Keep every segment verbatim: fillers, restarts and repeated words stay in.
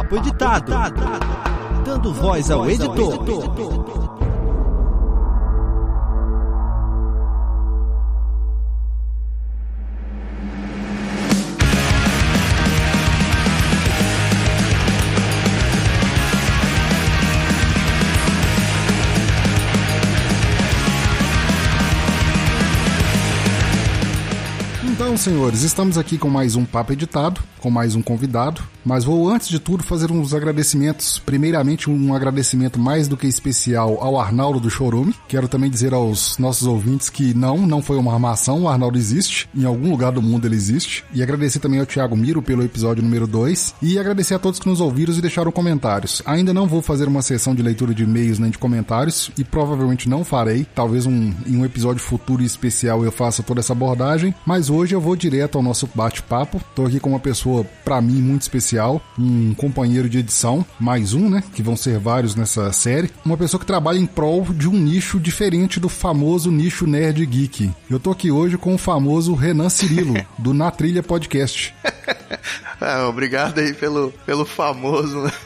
Papo Editado, dando voz ao editor. Então, senhores, estamos aqui com mais um Papo Editado, com mais um convidado, mas vou, antes de tudo, fazer uns agradecimentos. Primeiramente, um agradecimento mais do que especial ao Arnaldo do Chorume. Quero também dizer aos nossos ouvintes que não, não foi uma armação, o Arnaldo existe, em algum lugar do mundo ele existe. E agradecer também ao Thiago Miro pelo episódio número dois, e agradecer a todos que nos ouviram e deixaram comentários. Ainda não vou fazer uma sessão de leitura de e-mails nem de comentários, e provavelmente não farei. Talvez um, em um episódio futuro e especial eu faça toda essa abordagem, mas hoje eu vou direto ao nosso bate-papo. Tô aqui com uma pessoa, pra mim, muito especial, um companheiro de edição, mais um, né, que vão ser vários nessa série, uma pessoa que trabalha em prol de um nicho diferente do famoso nicho nerd geek. Eu tô aqui hoje com o famoso Renan Cirilo, do Na Trilha Podcast. Ah, obrigado aí pelo, pelo famoso, né?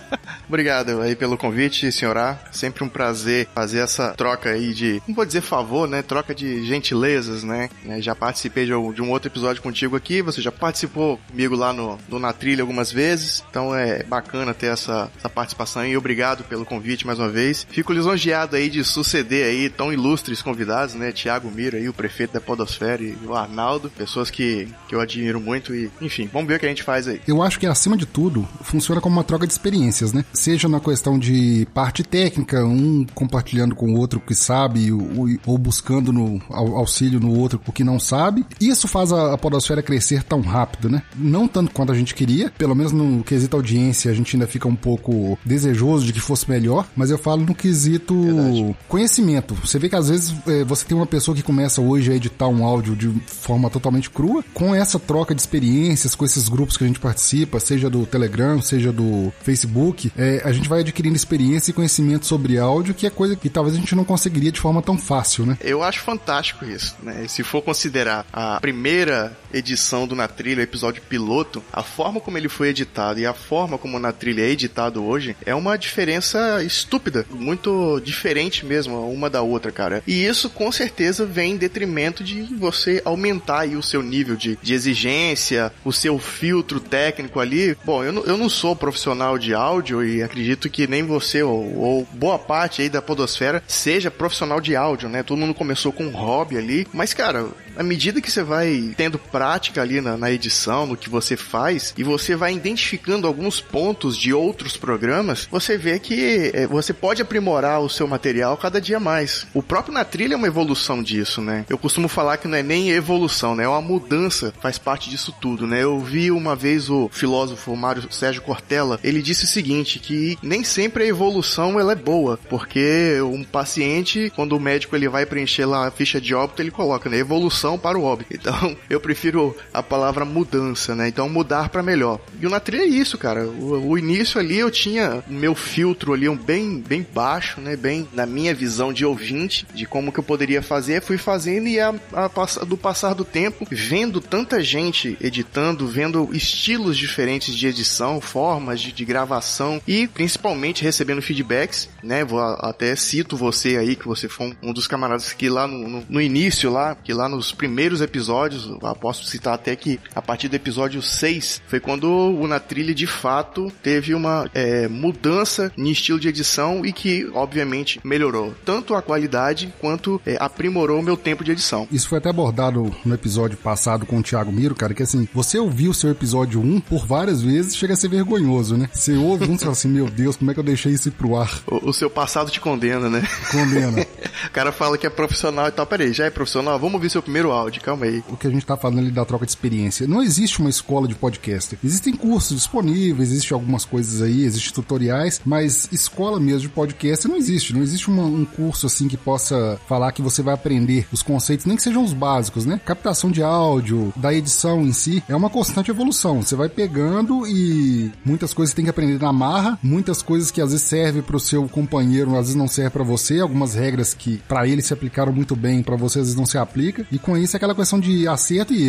Obrigado aí pelo convite, senhorá. Sempre um prazer fazer essa troca aí de, não vou dizer favor, né? Troca de gentilezas, né? Já participei de um, de um outro episódio contigo aqui, você já participou comigo lá no, no Na Trilha algumas vezes, então é bacana ter essa, essa participação e obrigado pelo convite mais uma vez. Fico lisonjeado aí de suceder aí tão ilustres convidados, né? Thiago Miro aí, o prefeito da Podosfera, e o Arnaldo, pessoas que, que eu admiro muito e, enfim, vamos ver o que a gente faz aí. Eu acho que, acima de tudo, funciona como uma troca de experiências, né? Seja na questão de parte técnica, um compartilhando com o outro o que sabe, ou, ou buscando no auxílio no outro o que não sabe. Isso faz a, a Podosfera crescer tão rápido, né? Não tanto quanto a gente queria, pelo menos no quesito audiência a gente ainda fica um pouco desejoso de que fosse melhor, mas eu falo no quesito Verdade. Conhecimento. Você vê que às vezes é, você tem uma pessoa que começa hoje a editar um áudio de forma totalmente crua, com essa troca de experiências, com esses grupos que a gente participa, seja do Telegram, seja do Facebook, é, a gente vai adquirindo experiência e conhecimento sobre áudio, que é coisa que talvez a gente não conseguiria de forma tão fácil, né? Eu acho fantástico isso, né? Se for considerar a primeira edição do Na Trilha, o episódio piloto, a forma como ele foi editado e a forma como o Na Trilha é editado hoje é uma diferença estúpida, muito diferente mesmo uma da outra, cara. E isso com certeza vem em detrimento de você aumentar aí o seu nível de, de exigência, o seu filtro técnico ali. Bom, eu não, eu não sou profissional de áudio e acredito que nem você ou, ou boa parte aí da Podosfera seja profissional de áudio, né? Todo mundo começou com um hobby ali, mas cara, à medida que você vai tendo prática ali na, na edição, no que você faz, e você vai identificando alguns pontos de outros programas, você vê que é, você pode aprimorar o seu material cada dia mais. O próprio Na Trilha é uma evolução disso, né? Eu costumo falar que não é nem evolução, né? É uma mudança, faz parte disso tudo, né? Eu vi uma vez o filósofo Mário Sérgio Cortella, ele disse o seguinte, que nem sempre a evolução ela é boa, porque um paciente, quando o médico ele vai preencher lá a ficha de óbito, ele coloca, né, evolução para o óbito. Então, eu prefiro a palavra mudança, né? Então, mudar para melhor. E o Na Trilha é isso, cara. O, o início ali eu tinha o meu filtro ali um bem, bem baixo, né? Bem na minha visão de ouvinte, de como que eu poderia fazer, fui fazendo e a, a, do passar do tempo, vendo tanta gente editando, vendo estilos diferentes de edição, formas de, de gravação e principalmente recebendo feedbacks, né? Vou até cito você aí, que você foi um, um dos camaradas que lá no, no, no início lá, que lá nos primeiros episódios, eu posso citar até que a partir do episódio seis foi quando o Na Trilha de fato teve uma é, mudança em estilo de edição e que obviamente melhorou tanto a qualidade quanto é, aprimorou o meu tempo de edição. Isso foi até abordado no episódio passado com o Thiago Miro, cara, que assim, você ouviu o seu episódio um por várias vezes, chega a ser vergonhoso, né? Você ouve um e fala assim, meu Deus, como é que eu deixei isso ir pro ar? O, o seu passado te condena, né? Condena. O cara fala que é profissional e tal, peraí, já é profissional? Vamos ouvir seu primeiro áudio, calma aí. O que a gente tá falando ali da troca de experiência, não existe uma escola de podcast. Existem cursos disponíveis, existem algumas coisas aí, existem tutoriais, mas escola mesmo de podcast não existe. Não existe uma, um curso assim que possa falar que você vai aprender os conceitos, nem que sejam os básicos, né? Captação de áudio, da edição em si, é uma constante evolução. Você vai pegando e muitas coisas você tem que aprender na marra, muitas coisas que às vezes servem pro seu companheiro, às vezes não serve pra você, algumas regras que pra ele se aplicaram muito bem, pra você às vezes não se aplica, e com isso é aquela questão de acerto e erro.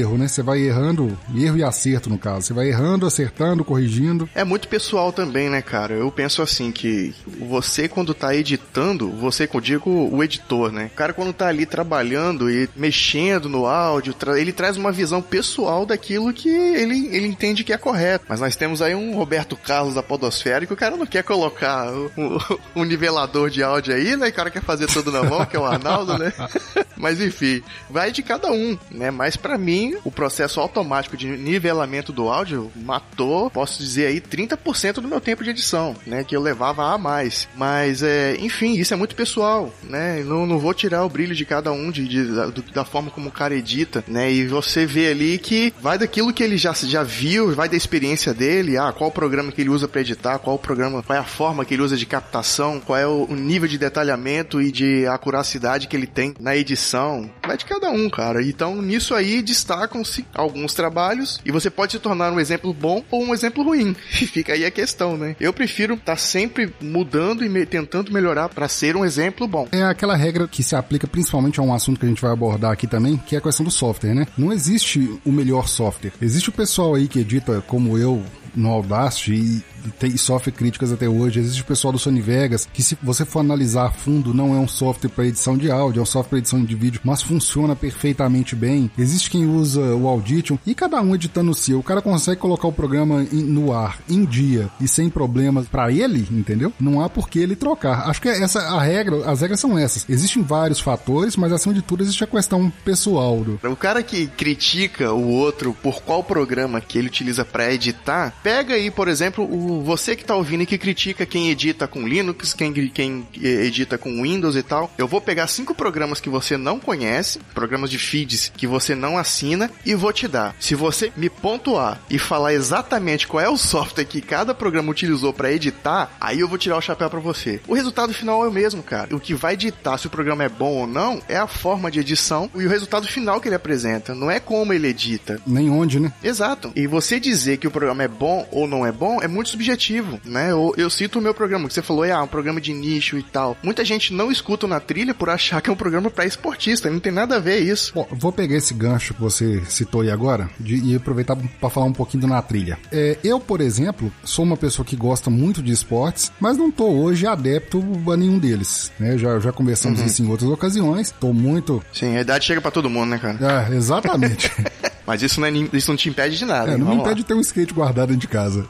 erro, né? Você vai errando, erro e acerto no caso. Você vai errando, acertando, corrigindo. É muito pessoal também, né, cara? Eu penso assim que você quando tá editando, você, eu digo o editor, né? O cara quando tá ali trabalhando e mexendo no áudio, ele traz uma visão pessoal daquilo que ele, ele entende que é correto. Mas nós temos aí um Roberto Carlos da podosfera que o cara não quer colocar o, o, o nivelador de áudio aí, né? O cara quer fazer tudo na mão, que é o Arnaldo, né? Mas enfim, vai de cada um, né? Mas pra mim, o processo automático de nivelamento do áudio matou, posso dizer aí, trinta por cento do meu tempo de edição, né? Que eu levava a mais. Mas, é, enfim, isso é muito pessoal, né? Não, não vou tirar o brilho de cada um, de, de, da, da forma como o cara edita, né? E você vê ali que vai daquilo que ele já, já viu, vai da experiência dele, ah, qual o programa que ele usa pra editar, qual o programa, qual é a forma que ele usa de captação, qual é o, o nível de detalhamento e de acuracidade que ele tem na edição. Vai de cada um, cara. Então, nisso aí, destacam-se alguns trabalhos e você pode se tornar um exemplo bom ou um exemplo ruim. E fica aí a questão, né? Eu prefiro estar tá sempre mudando e me, tentando melhorar para ser um exemplo bom. É aquela regra que se aplica principalmente a um assunto que a gente vai abordar aqui também, que é a questão do software, né? Não existe o melhor software. Existe o pessoal aí que edita como eu no Audacity e tem, sofre críticas até hoje. Existe o pessoal do Sony Vegas, que se você for analisar a fundo, não é um software para edição de áudio, é um software para edição de vídeo, mas funciona perfeitamente bem. Existe quem usa o Audition, e cada um editando o seu. O cara consegue colocar o programa in, no ar, em dia, e sem problemas para ele, entendeu? Não há por que ele trocar. Acho que essa a regra, as regras são essas. Existem vários fatores, mas acima de tudo existe a questão pessoal. Do... O cara que critica o outro por qual programa que ele utiliza para editar, pega aí, por exemplo, o você que tá ouvindo e que critica quem edita com Linux, quem, quem edita com Windows e tal, eu vou pegar cinco programas que você não conhece, programas de feeds que você não assina, e vou te dar. Se você me pontuar e falar exatamente qual é o software que cada programa utilizou para editar, aí eu vou tirar o chapéu para você. O resultado final é o mesmo, cara. O que vai ditar se o programa é bom ou não é a forma de edição e o resultado final que ele apresenta, não é como ele edita. Nem onde, né? Exato. E você dizer que o programa é bom ou não é bom é muito subjetivo, né? Eu, eu cito o meu programa, que você falou, é ah, um programa de nicho e tal. Muita gente não escuta Na Trilha por achar que é um programa para esportista, não tem nada a ver isso. Bom, vou pegar esse gancho que você citou aí agora de, e aproveitar para falar um pouquinho do Na Trilha. É, eu, por exemplo, sou uma pessoa que gosta muito de esportes, mas não tô hoje adepto a nenhum deles, né? Já, já conversamos uhum. isso em outras ocasiões, tô muito... Sim, a idade chega para todo mundo, né, cara? É, exatamente. Mas isso não, é, isso não te impede de nada. É, não me impede lá. de ter um skate guardado dentro de casa.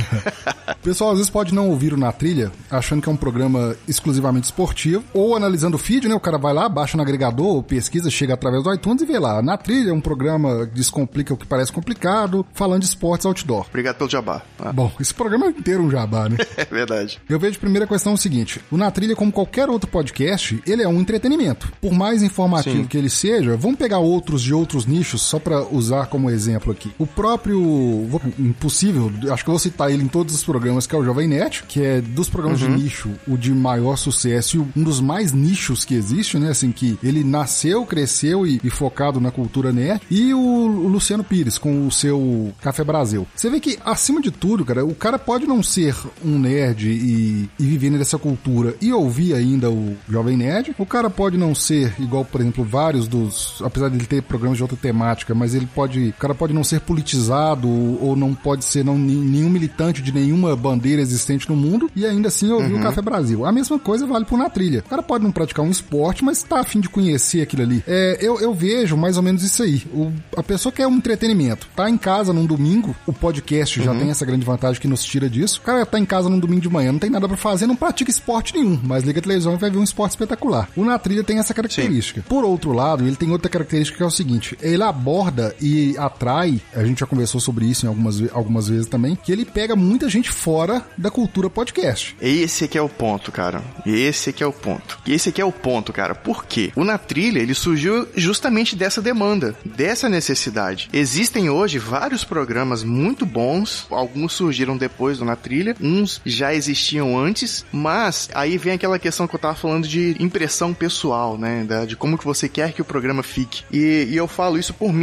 O pessoal às vezes pode não ouvir o Na Trilha achando que é um programa exclusivamente esportivo, ou analisando o feed, né? O cara vai lá, baixa no agregador, pesquisa, chega através do iTunes e vê lá. Na Trilha é um programa que descomplica o que parece complicado, falando de esportes outdoor. Obrigado pelo jabá. Ah. Bom, esse programa é inteiro um jabá, né? É verdade. Eu vejo a primeira questão o seguinte: o Na Trilha, como qualquer outro podcast, ele é um entretenimento. Por mais informativo Sim. que ele seja, vamos pegar outros de outros nichos só pra usar como exemplo aqui. O próprio Impossível, acho que eu vou citar ele em todos os programas, que é o Jovem Nerd, que é dos programas uhum. de nicho o de maior sucesso e um dos mais nichos que existe, né? Assim, que ele nasceu, cresceu e, e focado na cultura nerd. E o, o Luciano Pires com o seu Café Brasil. Você vê que, acima de tudo, cara, o cara pode não ser um nerd e, e viver nessa cultura e ouvir ainda o Jovem Nerd. O cara pode não ser igual, por exemplo, vários dos... Apesar de ele ter programas de outra temática, mas ele pode... O cara pode não ser politizado ou não pode ser não, nenhum militante de nenhuma bandeira existente no mundo e ainda assim ouvir uhum. o Café Brasil. A mesma coisa vale pro Na Trilha. O cara pode não praticar um esporte, mas tá a fim de conhecer aquilo ali. É, eu, eu vejo mais ou menos isso aí. O, a pessoa quer um entretenimento. Tá em casa num domingo, o podcast uhum. já tem essa grande vantagem que nos tira disso. O cara tá em casa num domingo de manhã, não tem nada pra fazer, não pratica esporte nenhum, mas liga a televisão e vai ver um esporte espetacular. O Na Trilha tem essa característica. Sim. Por outro lado, ele tem outra característica que é o seguinte: ele aborda e atrai, a gente já conversou sobre isso em algumas, algumas vezes também, que ele pega muita gente fora da cultura podcast. Esse aqui é o ponto, cara. Esse aqui é o ponto. Esse aqui é o ponto, cara. Por quê? O Na Trilha, ele surgiu justamente dessa demanda, dessa necessidade. Existem hoje vários programas muito bons, alguns surgiram depois do Na Trilha, uns já existiam antes, mas aí vem aquela questão que eu tava falando de impressão pessoal, né? Da, de como que você quer que o programa fique. E, e eu falo isso por mim, porque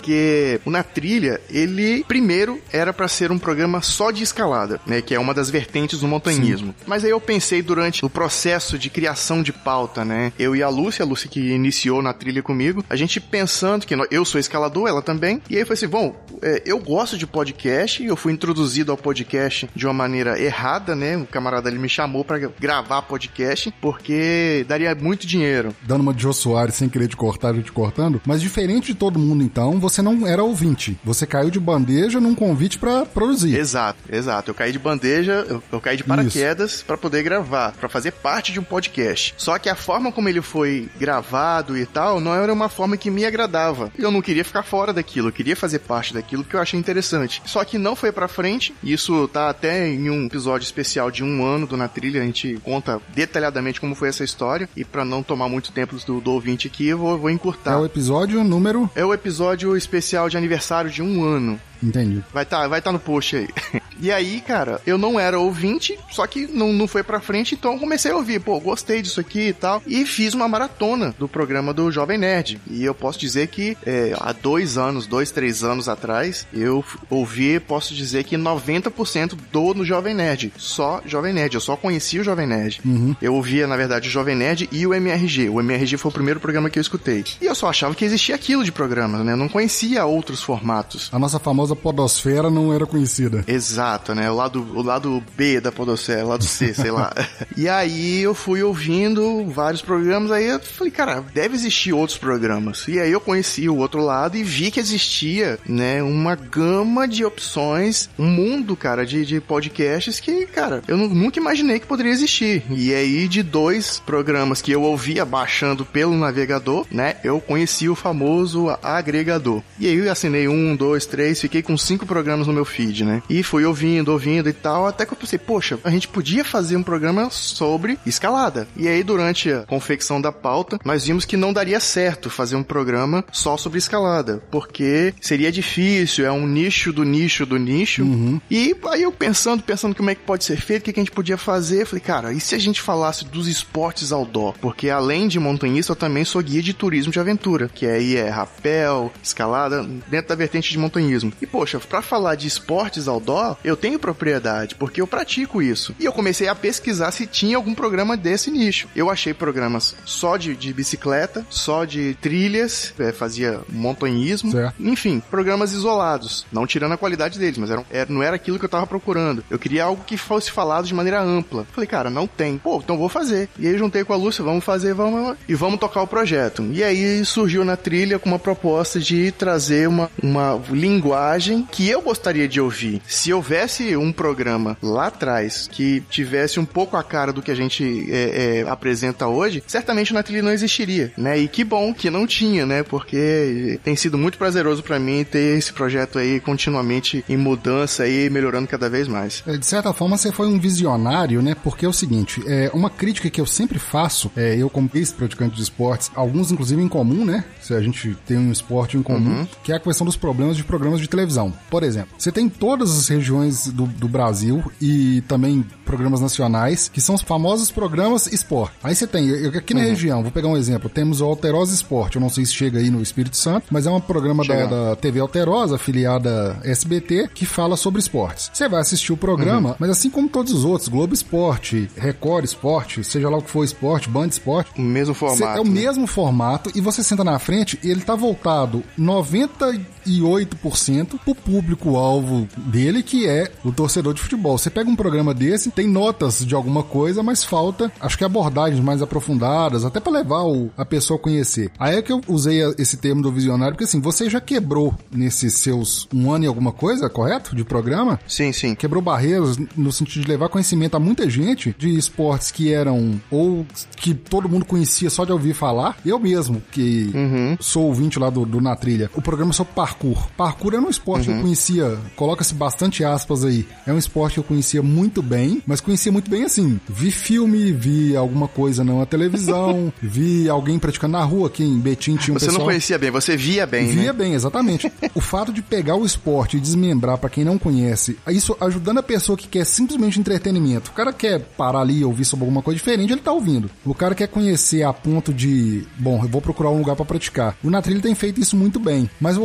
porque o Na Trilha, ele primeiro era pra ser um programa só de escalada, né, que é uma das vertentes do montanhismo. Sim. Mas aí eu pensei durante o processo de criação de pauta, né, eu e a Lúcia, a Lúcia que iniciou Na Trilha comigo, a gente pensando que eu sou escalador, ela também, e aí foi assim, bom, é, eu gosto de podcast, eu fui introduzido ao podcast de uma maneira errada, né, o camarada ele me chamou pra gravar podcast, porque daria muito dinheiro. Dando uma de Jô Soares, sem querer te cortar, eu te cortando, mas diferente de todo mundo então, você não era ouvinte, você caiu de bandeja num convite pra produzir. Exato, exato, eu caí de bandeja, eu, eu caí de paraquedas Isso. pra poder gravar, pra fazer parte de um podcast. Só que a forma como ele foi gravado e tal, não era uma forma que me agradava. Eu não queria ficar fora daquilo, eu queria fazer parte daquilo que eu achei interessante. Só que não foi pra frente, isso tá até em um episódio especial de um ano do Na Trilha, a gente conta detalhadamente como foi essa história, e pra não tomar muito tempo do, do ouvinte aqui, eu vou, vou encurtar. É o episódio número... É o episódio especial de aniversário de um ano. Entendi. Vai tá, vai tá no post aí. E aí, cara, eu não era ouvinte, só que não, não foi pra frente, então eu comecei a ouvir. Pô, gostei disso aqui e tal. E fiz uma maratona do programa do Jovem Nerd. E eu posso dizer que é, há dois anos, dois, três anos atrás, eu ouvi, posso dizer que noventa por cento do no Jovem Nerd. Só Jovem Nerd. Eu só conhecia o Jovem Nerd. Uhum. Eu ouvia, na verdade, o Jovem Nerd e o M R G. O M R G foi o primeiro programa que eu escutei. E eu só achava que existia aquilo de programa, né? Eu não conhecia outros formatos. A nossa famosa podosfera não era conhecida. Exato, né? O lado, o lado B da podosfera, o lado C, sei lá. E aí eu fui ouvindo vários programas, aí eu falei, cara, deve existir outros programas. E aí eu conheci o outro lado e vi que existia, né, uma gama de opções, um mundo, cara, de, de podcasts que, cara, eu nunca imaginei que poderia existir. E aí de dois programas que eu ouvia baixando pelo navegador, né, eu conheci o famoso agregador. E aí eu assinei um, dois, três, fiquei com cinco programas no meu feed, né? E fui ouvindo, ouvindo e tal, até que eu pensei, poxa, a gente podia fazer um programa sobre escalada. E aí, durante a confecção da pauta, nós vimos que não daria certo fazer um programa só sobre escalada, porque seria difícil, é um nicho do nicho do nicho. Uhum. E aí eu pensando, pensando como é que pode ser feito, o que, que a gente podia fazer, eu falei, cara, e se a gente falasse dos esportes outdoor? Porque além de montanhista, eu também sou guia de turismo de aventura, que aí é rapel, escalada, dentro da vertente de montanhismo. E, poxa, pra falar de esportes outdoor, eu tenho propriedade, porque eu pratico isso. E eu comecei a pesquisar se tinha algum programa desse nicho. Eu achei programas só de, de bicicleta, só de trilhas, é, fazia montanhismo, certo. Enfim, programas isolados, não tirando a qualidade deles, mas era, era, não era aquilo que eu tava procurando. Eu queria algo que fosse falado de maneira ampla. Falei, cara, não tem. Pô, então vou fazer. E aí juntei com a Lúcia, vamos fazer, vamos e vamos tocar o projeto. E aí surgiu Na Trilha com uma proposta de trazer uma, uma linguagem que eu gostaria de ouvir. Se houvesse um programa lá atrás que tivesse um pouco a cara do que a gente é, é, apresenta hoje, certamente o Na Trilha não existiria, né? E que bom que não tinha, né? Porque tem sido muito prazeroso pra mim ter esse projeto aí continuamente em mudança e melhorando cada vez mais. É, de certa forma, você foi um visionário, né? Porque é o seguinte, é uma crítica que eu sempre faço, é, eu como ex-praticante de esportes, alguns inclusive em comum, né? Se a gente tem um esporte em comum, uhum. que é a questão dos problemas de programas de televisão. Por exemplo, você tem todas as regiões do, do Brasil e também programas nacionais, que são os famosos programas esporte. Aí você tem, eu, aqui na uhum. região, vou pegar um exemplo, temos o Alterosa Esporte, eu não sei se chega aí no Espírito Santo, mas é um programa da, da T V Alterosa, afiliada S B T, que fala sobre esportes. Você vai assistir o programa, uhum. mas assim como todos os outros, Globo Esporte, Record Esporte, seja lá o que for esporte, Band Esporte, o mesmo formato. Cê, é o né? mesmo formato, e você senta na frente e ele tá voltado noventa e oito por cento pro público-alvo dele, que é o torcedor de futebol. Você pega um programa desse, tem notas de alguma coisa, mas falta, acho que abordagens mais aprofundadas, até pra levar o, a pessoa a conhecer. Aí é que eu usei esse termo do visionário, porque assim, você já quebrou nesses seus um ano e alguma coisa, correto? De programa? Sim, sim. Quebrou barreiras no sentido de levar conhecimento a muita gente de esportes que eram, ou que todo mundo conhecia só de ouvir falar. Eu mesmo, que uhum. sou ouvinte lá do, do Na Trilha. O programa é sobre parkour. Parkour era um esporte uhum. que eu conhecia, coloca-se bastante aspas aí, é um esporte que eu conhecia muito bem, mas conhecia muito bem assim, vi filme, vi alguma coisa na televisão, vi alguém praticando na rua, aqui em Betim tinha um Você pessoal... não conhecia bem, você via bem, Via né? bem, exatamente. O fato de pegar o esporte e desmembrar pra quem não conhece, isso ajudando a pessoa que quer simplesmente entretenimento. O cara quer parar ali e ouvir sobre alguma coisa diferente, ele tá ouvindo. O cara quer conhecer a ponto de, bom, eu vou procurar um lugar pra praticar. O Na Trilha tem feito isso muito bem. Mas voltando uhum. à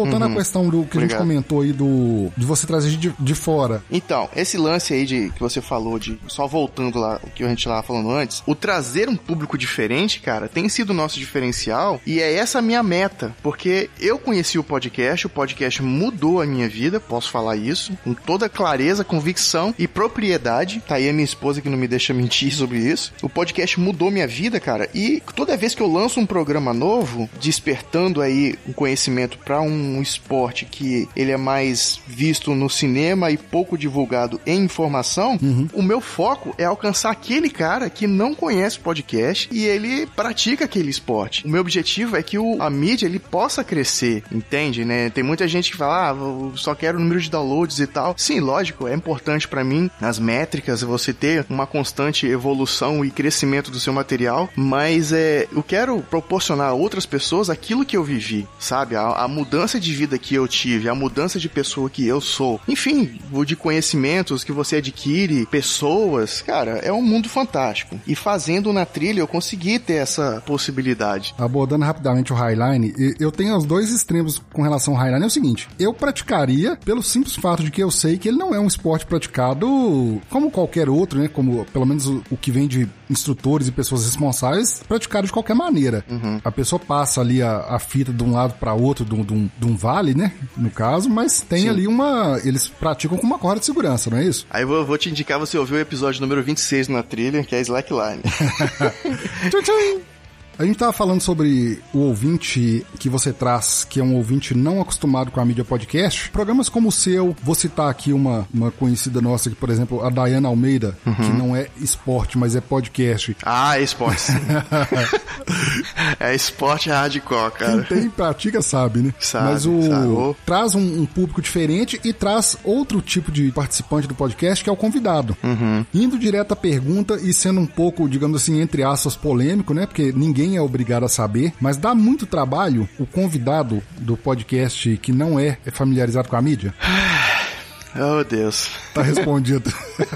questão do que Obrigado. a gente comentou aí do de você trazer de, de fora. Então, esse lance aí de que você falou de, só voltando lá, o que a gente tava falando antes, o trazer um público diferente, cara, tem sido o nosso diferencial e é essa a minha meta, porque eu conheci o podcast, o podcast mudou a minha vida, posso falar isso, com toda clareza, convicção e propriedade, tá aí a minha esposa que não me deixa mentir sobre isso. O podcast mudou minha vida, cara, e toda vez que eu lanço um programa novo, despertando aí um conhecimento para um esporte que ele é mais visto no cinema e pouco divulgado em informação, uhum. o meu foco é alcançar aquele cara que não conhece podcast e ele pratica aquele esporte. O meu objetivo é que o, a mídia ele possa crescer, entende, né? Tem muita gente que fala, ah, eu só quero o número de downloads e tal. Sim, lógico, é importante para mim, nas métricas, você ter uma constante evolução e crescimento do seu material, mas é, eu quero proporcionar a outras pessoas aquilo que eu vivi, sabe? A, a mudança de vida que eu tive, a mudança de pessoa que eu sou. Enfim, o de conhecimentos que você adquire, pessoas, cara, é um mundo fantástico. E fazendo na trilha eu consegui ter essa possibilidade. Abordando rapidamente o Highline, eu tenho os dois extremos com relação ao Highline. É o seguinte, eu praticaria pelo simples fato de que eu sei que ele não é um esporte praticado como qualquer outro, né? Como pelo menos o, o que vem de instrutores e pessoas responsáveis, praticado de qualquer maneira. Uhum. A pessoa passa ali a, a fita de um lado para outro de um, de, um, de um vale, né? No caso, mas tem Sim. ali uma... Eles praticam com uma corda de segurança, não é isso? Aí eu vou, vou te indicar você ouvir o episódio número vinte e seis na trilha, que é Slackline. Tchum, tchum. A gente tava falando sobre o ouvinte que você traz, que é um ouvinte não acostumado com a mídia podcast. Programas como o seu, vou citar aqui uma, uma conhecida nossa, que, por exemplo, a Dayana Almeida, uhum. que não é esporte, mas é podcast. Ah, é esporte. É esporte hardcore, cara. Quem tem pratica sabe, né? Sabe, mas o sabe. Traz um, um público diferente e traz outro tipo de participante do podcast, que é o convidado. Uhum. Indo direto à pergunta e sendo um pouco, digamos assim, entre aspas, polêmico, né? Porque ninguém é obrigado a saber, mas dá muito trabalho o convidado do podcast que não é familiarizado com a mídia? Oh, Deus. Tá respondido.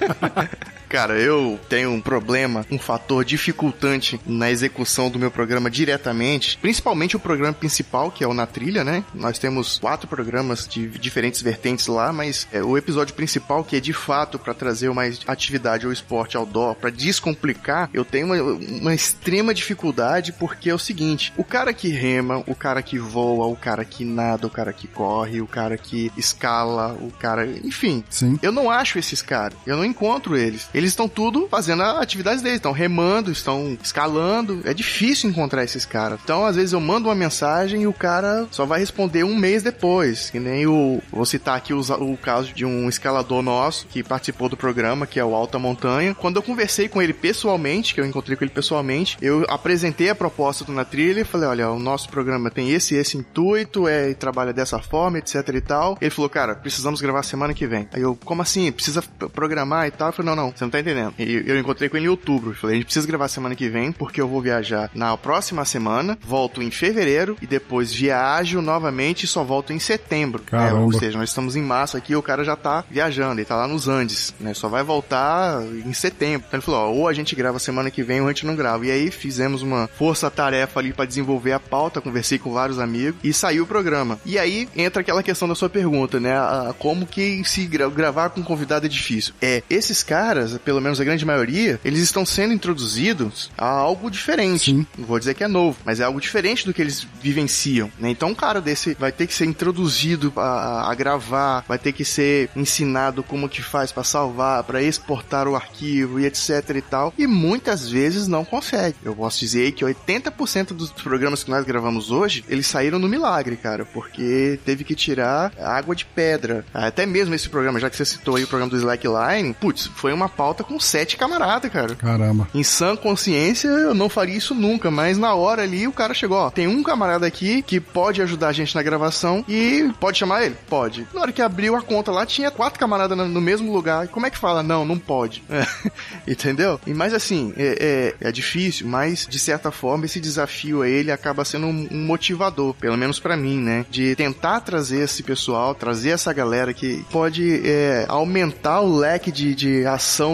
Cara, eu tenho um problema, um fator dificultante na execução do meu programa diretamente, principalmente o programa principal, que é o Na Trilha, né? Nós temos quatro programas de diferentes vertentes lá, mas é, o episódio principal, que é de fato para trazer mais atividade ao esporte outdoor, para descomplicar, eu tenho uma, uma extrema dificuldade, porque é o seguinte, o cara que rema, o cara que voa, o cara que nada, o cara que corre, o cara que escala, o cara... Enfim, Sim. eu não acho esses caras, eu não encontro eles. Eles estão tudo fazendo as atividades deles, estão remando, estão escalando. É difícil encontrar esses caras. Então, às vezes, eu mando uma mensagem e o cara só vai responder um mês depois. Que nem o... Vou citar aqui o, o caso de um escalador nosso que participou do programa, que é o Alta Montanha. Quando eu conversei com ele pessoalmente, que eu encontrei com ele pessoalmente, eu apresentei a proposta do Na Trilha e falei, olha, o nosso programa tem esse e esse intuito, é, trabalha dessa forma, etc e tal. Ele falou, cara, precisamos gravar semana que vem. Aí eu, como assim? Precisa programar e tal? Eu falei, não, não, você não tá entendendo. E eu encontrei com ele em outubro. Eu falei, a gente precisa gravar semana que vem, porque eu vou viajar na próxima semana, volto em fevereiro e depois viajo novamente e só volto em setembro. É, ou seja, nós estamos em março aqui, o cara já tá viajando, ele tá lá nos Andes, né? Só vai voltar em setembro. Então ele falou, ó, ou a gente grava semana que vem ou a gente não grava. E aí fizemos uma força-tarefa ali pra desenvolver a pauta, conversei com vários amigos e saiu o programa. E aí entra aquela questão da sua pergunta, né? A, a, como que se gra- gravar com um convidado é difícil. É, esses caras, pelo menos a grande maioria, eles estão sendo introduzidos a algo diferente. Sim. Não vou dizer que é novo, mas é algo diferente do que eles vivenciam, né? Então um cara desse vai ter que ser introduzido a, a gravar, vai ter que ser ensinado como que faz pra salvar, pra exportar o arquivo e etc e tal, e muitas vezes não consegue. Eu posso dizer aí que oitenta por cento dos programas que nós gravamos hoje, eles saíram no milagre, cara, porque teve que tirar água de pedra. Até mesmo esse programa, já que você citou aí o programa do Slackline, putz, foi uma pauta com sete camaradas, cara. Caramba. Em sã consciência, eu não faria isso nunca, mas na hora ali, o cara chegou, ó, tem um camarada aqui que pode ajudar a gente na gravação e pode chamar ele? Pode. Na hora que abriu a conta lá, tinha quatro camaradas no mesmo lugar. E como é que fala? Não, não pode. É. Entendeu? E mas assim, é, é, é difícil, mas de certa forma esse desafio a ele acaba sendo um, um motivador, pelo menos pra mim, né? De tentar trazer esse pessoal, trazer essa galera que pode é, aumentar o leque de, de ação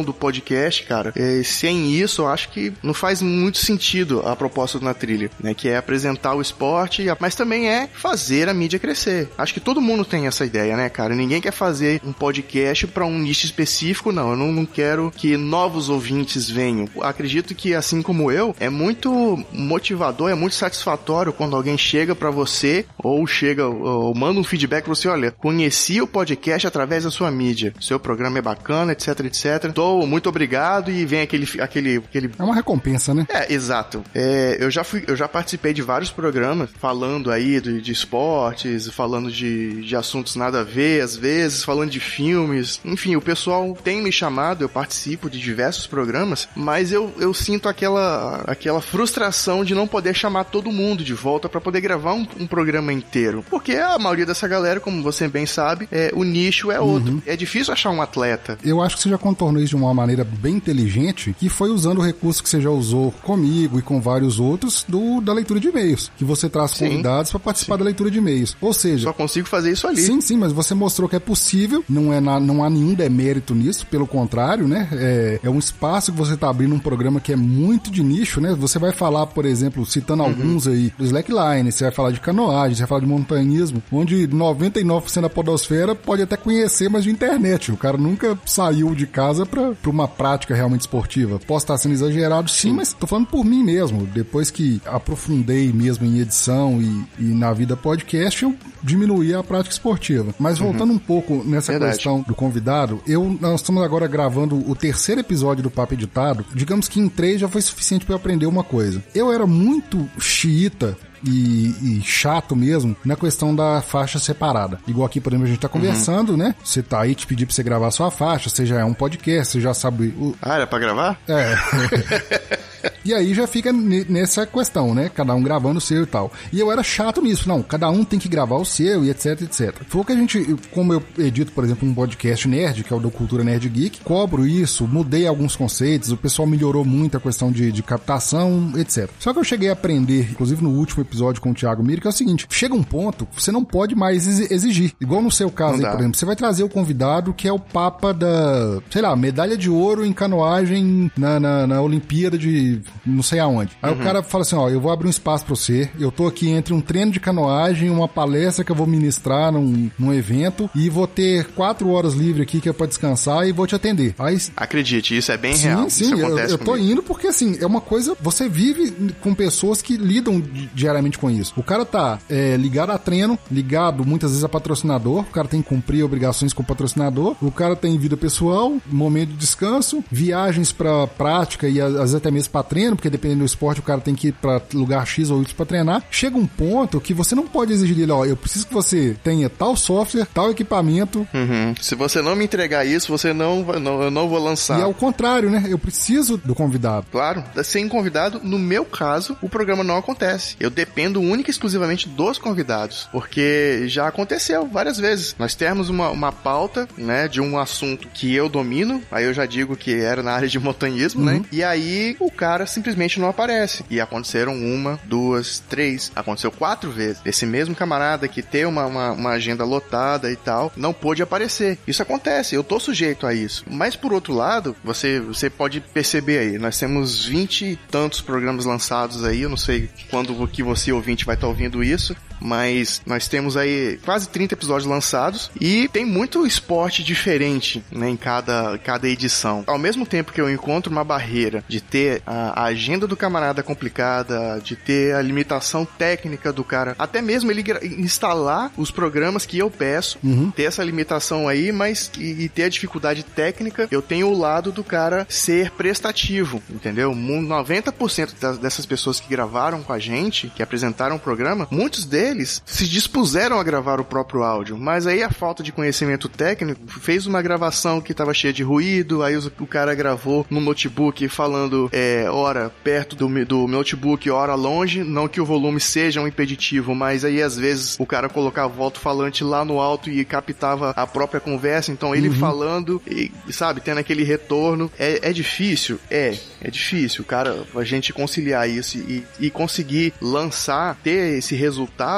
evolução do podcast, cara, é, sem isso, eu acho que não faz muito sentido a proposta do Na Trilha, né? Que é apresentar o esporte, mas também é fazer a mídia crescer. Acho que todo mundo tem essa ideia, né, cara? Ninguém quer fazer um podcast pra um nicho específico, não. Eu não, não quero que novos ouvintes venham. Acredito que, assim como eu, é muito motivador, é muito satisfatório quando alguém chega pra você, ou chega, ou manda um feedback pra você, olha, conheci o podcast através da sua mídia. Seu programa é bacana, etc, etc. Tô muito obrigado, e vem aquele, aquele, aquele... É uma recompensa, né? É, exato. É, eu, já fui, eu já participei de vários programas falando aí de, de esportes, falando de, de assuntos nada a ver, às vezes, falando de filmes. Enfim, o pessoal tem me chamado, eu participo de diversos programas, mas eu, eu sinto aquela, aquela frustração de não poder chamar todo mundo de volta pra poder gravar um, um programa inteiro. Porque a maioria dessa galera, como você bem sabe, é, o nicho é outro. Uhum. É difícil achar um atleta. Eu acho que você já contornou isso de uma maneira bem inteligente, que foi usando o recurso que você já usou comigo e com vários outros do, da leitura de e-mails, que você traz sim, convidados para participar sim. da leitura de e-mails. Ou seja... Só consigo fazer isso ali. Sim, sim, mas você mostrou que é possível, não, é na, não há nenhum demérito nisso, pelo contrário, né? É, é um espaço que você tá abrindo um programa que é muito de nicho, né? Você vai falar, por exemplo, citando uhum. alguns aí, do slackline, você vai falar de canoagem, você vai falar de montanhismo, onde noventa e nove por cento da podosfera pode até conhecer, mas de internet. O cara nunca saiu de casa pra, pra uma prática realmente esportiva. Posso estar sendo exagerado, sim, sim, mas tô falando por mim mesmo. Depois que aprofundei mesmo em edição e, e na vida podcast, eu diminuí a prática esportiva. Mas voltando uhum. um pouco nessa Verdade. questão do convidado, eu, nós estamos agora gravando o terceiro episódio do Papo Editado. Digamos que em três já foi suficiente para eu aprender uma coisa. Eu era muito xiita E, e chato mesmo na questão da faixa separada. Igual aqui, por exemplo, a gente tá conversando, uhum. né? Você tá aí, te pedir pra você gravar a sua faixa, você já é um podcast, você já sabe... O... Ah, era pra gravar? É. E aí já fica nessa questão, né? Cada um gravando o seu e tal. E eu era chato nisso. Não, cada um tem que gravar o seu e etc, etcétera. Foi o que a gente... Como eu edito, por exemplo, um podcast nerd, que é o do Cultura Nerd Geek, cobro isso, mudei alguns conceitos, o pessoal melhorou muito a questão de, de captação, etcétera. Só que eu cheguei a aprender, inclusive no último episódio com o Thiago Miro, que é o seguinte, chega um ponto, você não pode mais exigir. Igual no seu caso aí, por exemplo, você vai trazer o convidado que é o papa da, sei lá, medalha de ouro em canoagem na, na, na Olimpíada de não sei aonde. Aí uhum. o cara fala assim, ó, eu vou abrir um espaço pra você, eu tô aqui entre um treino de canoagem e uma palestra que eu vou ministrar num, num evento e vou ter quatro horas livre aqui que é pra descansar e vou te atender. Aí, acredite, isso é bem sim, real. Sim, sim, eu, eu tô comigo. indo porque assim, é uma coisa, você vive com pessoas que lidam diariamente com isso. O cara tá é, ligado a treino, ligado muitas vezes a patrocinador, o cara tem que cumprir obrigações com o patrocinador, o cara tem vida pessoal, momento de descanso, viagens pra prática e às vezes até mesmo pra treino, porque dependendo do esporte o cara tem que ir pra lugar X ou Y pra treinar. Chega um ponto que você não pode exigir dele, ó, eu preciso que você tenha tal software, tal equipamento. Uhum. Se você não me entregar isso, você não, não, eu não vou lançar. E ao contrário, né? Eu preciso do convidado. Claro, sem convidado, no meu caso, o programa não acontece. Eu dependo única e exclusivamente dos convidados, porque já aconteceu várias vezes. Nós temos uma, uma pauta, né, de um assunto que eu domino, aí eu já digo que era na área de montanhismo, uhum. né, e aí o cara simplesmente não aparece. E aconteceram uma, duas, três, aconteceu quatro vezes. Esse mesmo camarada que tem uma, uma, uma agenda lotada e tal, não pôde aparecer. Isso acontece, eu tô sujeito a isso. Mas por outro lado, você, você pode perceber aí, nós temos vinte e tantos programas lançados aí, eu não sei quando que você ouvinte vai estar ouvindo isso, mas nós temos aí quase trinta episódios lançados e tem muito esporte diferente, né, em cada, cada edição. Ao mesmo tempo que eu encontro uma barreira de ter a, a agenda do camarada complicada, de ter a limitação técnica do cara, até mesmo ele instalar os programas que eu peço, uhum. ter essa limitação aí, mas e, e ter a dificuldade técnica, eu tenho o lado do cara ser prestativo, entendeu? noventa por cento das, dessas pessoas que gravaram com a gente, que apresentaram o programa, muitos deles se dispuseram a gravar o próprio áudio, mas aí a falta de conhecimento técnico fez uma gravação que estava cheia de ruído, aí o, o cara gravou no notebook falando é, hora perto do, do notebook, hora longe, não que o volume seja um impeditivo, mas aí às vezes o cara colocava o alto-falante lá no alto e captava a própria conversa, então ele uhum. falando e, sabe, tendo aquele retorno, é, é difícil? É, é difícil, cara, a gente conciliar isso e, e conseguir lançar, ter esse resultado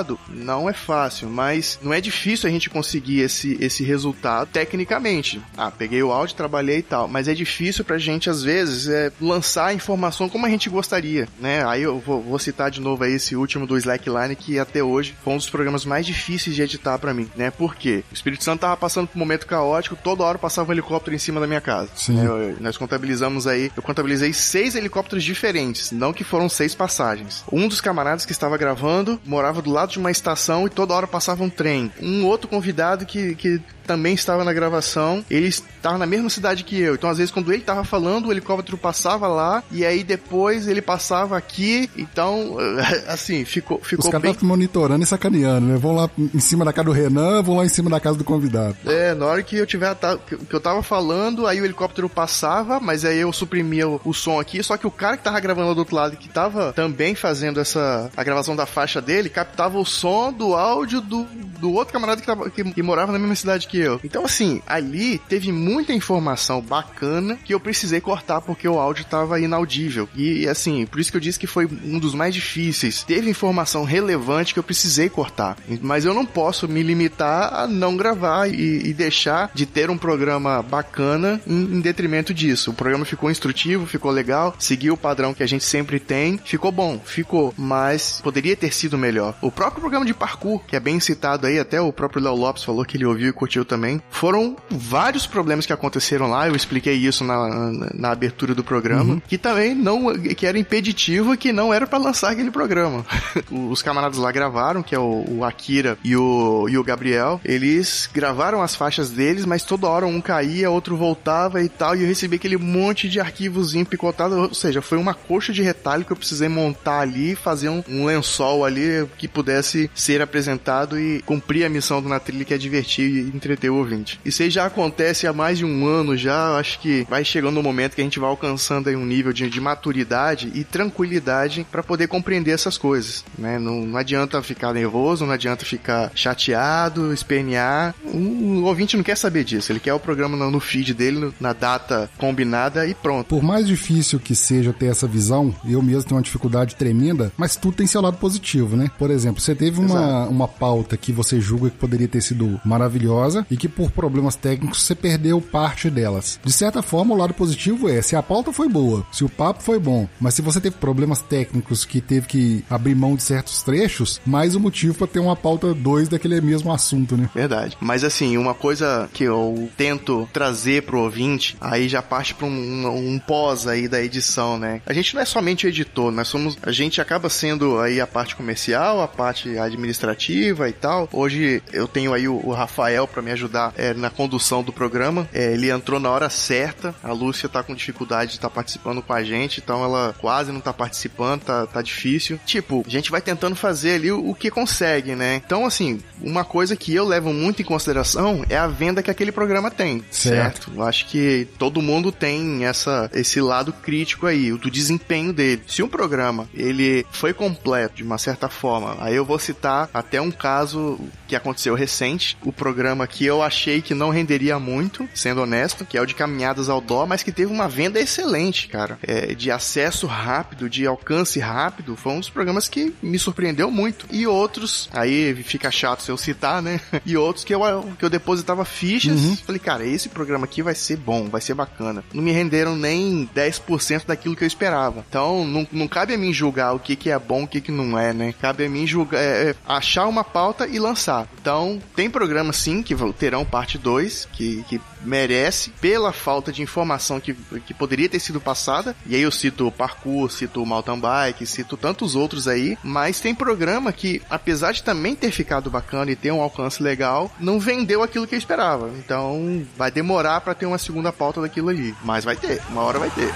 editado, não é fácil, mas não é difícil a gente conseguir esse, esse resultado tecnicamente. Ah, peguei o áudio, trabalhei e tal, mas é difícil pra gente, às vezes, é, lançar a informação como a gente gostaria, né? Aí eu vou, vou citar de novo aí esse último do Slackline, que até hoje foi um dos programas mais difíceis de editar pra mim, né? Por quê? O Espírito Santo tava passando por um momento caótico, toda hora passava um helicóptero em cima da minha casa. Sim. Eu, nós contabilizamos aí, eu contabilizei seis helicópteros diferentes, não que foram seis passagens. Um dos camaradas que estava gravando morava do lado de uma estação e toda hora passava um trem. Um outro convidado que, que também estava na gravação, ele estava na mesma cidade que eu. Então, às vezes, quando ele estava falando, o helicóptero passava lá, e aí depois ele passava aqui. Então, assim, ficou, ficou Os caras bem... estavam monitorando e sacaneando, né? Vão lá em cima da casa do Renan, vão lá em cima da casa do convidado. É, na hora que eu tiver que eu tava falando, aí o helicóptero passava, mas aí eu suprimia o, o som aqui, só que o cara que tava gravando do outro lado, que tava também fazendo essa a gravação da faixa dele, captava o som do áudio do, do outro camarada que, tava, que, que morava na mesma cidade que eu. Então, assim, ali teve muita informação bacana que eu precisei cortar porque o áudio tava inaudível. E, assim, por isso que eu disse que foi um dos mais difíceis. Teve informação relevante que eu precisei cortar. Mas eu não posso me limitar a não gravar e, e deixar de ter um programa bacana em, em detrimento disso. O programa ficou instrutivo, ficou legal, seguiu o padrão que a gente sempre tem, ficou bom, ficou, mas poderia ter sido melhor. O próprio programa de parkour, que é bem citado aí, até o próprio Léo Lopes falou que ele ouviu e curtiu também, foram vários problemas que aconteceram lá, eu expliquei isso na, na, na abertura do programa, uhum. que também não, que era impeditivo, que não era pra lançar aquele programa. Os camaradas lá gravaram, que é o, o Akira e o, e o Gabriel, eles gravaram as faixas deles, mas toda hora um caía, outro voltava e tal, e eu recebi aquele monte de arquivozinho picotado, ou seja, foi uma coxa de retalho que eu precisei montar ali, fazer um, um lençol ali que pudesse ser apresentado e cumprir a missão do Na Trilha, que é divertir e entreter o ouvinte. Isso aí já acontece há mais de um ano já, acho que vai chegando um momento que a gente vai alcançando aí um nível de, de maturidade e tranquilidade para poder compreender essas coisas, né? Não, não adianta ficar nervoso, não adianta ficar chateado, espernear. O, o ouvinte não quer saber disso, ele quer o programa no, no feed dele, na data combinada e pronto. Por mais difícil que seja ter essa visão, eu mesmo tenho uma dificuldade tremenda, mas tudo tem seu lado positivo, né? Por exemplo, você teve uma, uma pauta que você julga que poderia ter sido maravilhosa e que por problemas técnicos você perdeu parte delas. De certa forma, o lado positivo é, se a pauta foi boa, se o papo foi bom, mas se você teve problemas técnicos que teve que abrir mão de certos trechos, mais um motivo pra ter uma pauta dois daquele mesmo assunto, né? Verdade. Mas assim, uma coisa que eu tento trazer pro ouvinte, aí já parte pra um, um, um pós aí da edição, né? A gente não é somente editor, nós somos, a gente acaba sendo aí a parte comercial, a parte administrativa e tal. Hoje eu tenho aí o, o Rafael pra me ajudar é, na condução do programa. É, ele entrou na hora certa, a Lúcia tá com dificuldade de estar tá participando com a gente, então ela quase não tá participando, tá, tá difícil. Tipo, a gente vai tentando fazer ali o, o que consegue, né? Então, assim, uma coisa que eu levo muito em consideração é a venda que aquele programa tem, certo? certo? Eu acho que todo mundo tem essa, esse lado crítico aí, do desempenho dele. Se um programa, ele foi completo de uma certa forma, aí eu vou citar até um caso que aconteceu recente, o programa que eu achei que não renderia muito, sendo honesto, que é o de Caminhadas ao Dó, mas que teve uma venda excelente, cara. É, de acesso rápido, de alcance rápido, foi um dos programas que me surpreendeu muito. E outros, aí fica chato se eu citar, né? E outros que eu, que eu depositava fichas, uhum. falei, cara, esse programa aqui vai ser bom, vai ser bacana. Não me renderam nem dez por cento daquilo que eu esperava. Então, não, não cabe a mim julgar o que, que é bom, o que, que não é, né? Cabe a mim julgar, é, é, achar uma pauta e lançar. Então, tem programas sim que terão parte dois, que, que merece, pela falta de informação que, que poderia ter sido passada, e aí eu cito o Parkour, cito o Mountain Bike, cito tantos outros aí, mas tem programa que, apesar de também ter ficado bacana e ter um alcance legal, não vendeu aquilo que eu esperava. Então, vai demorar pra ter uma segunda pauta daquilo ali, mas vai ter, uma hora vai ter.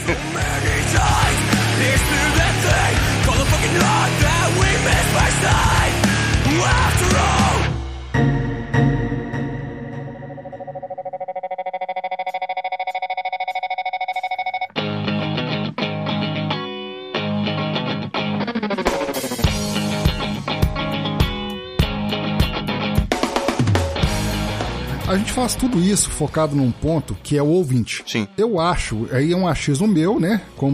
A gente faz tudo isso focado num ponto que é o ouvinte. Sim. Eu acho, aí é um achismo meu, né? Como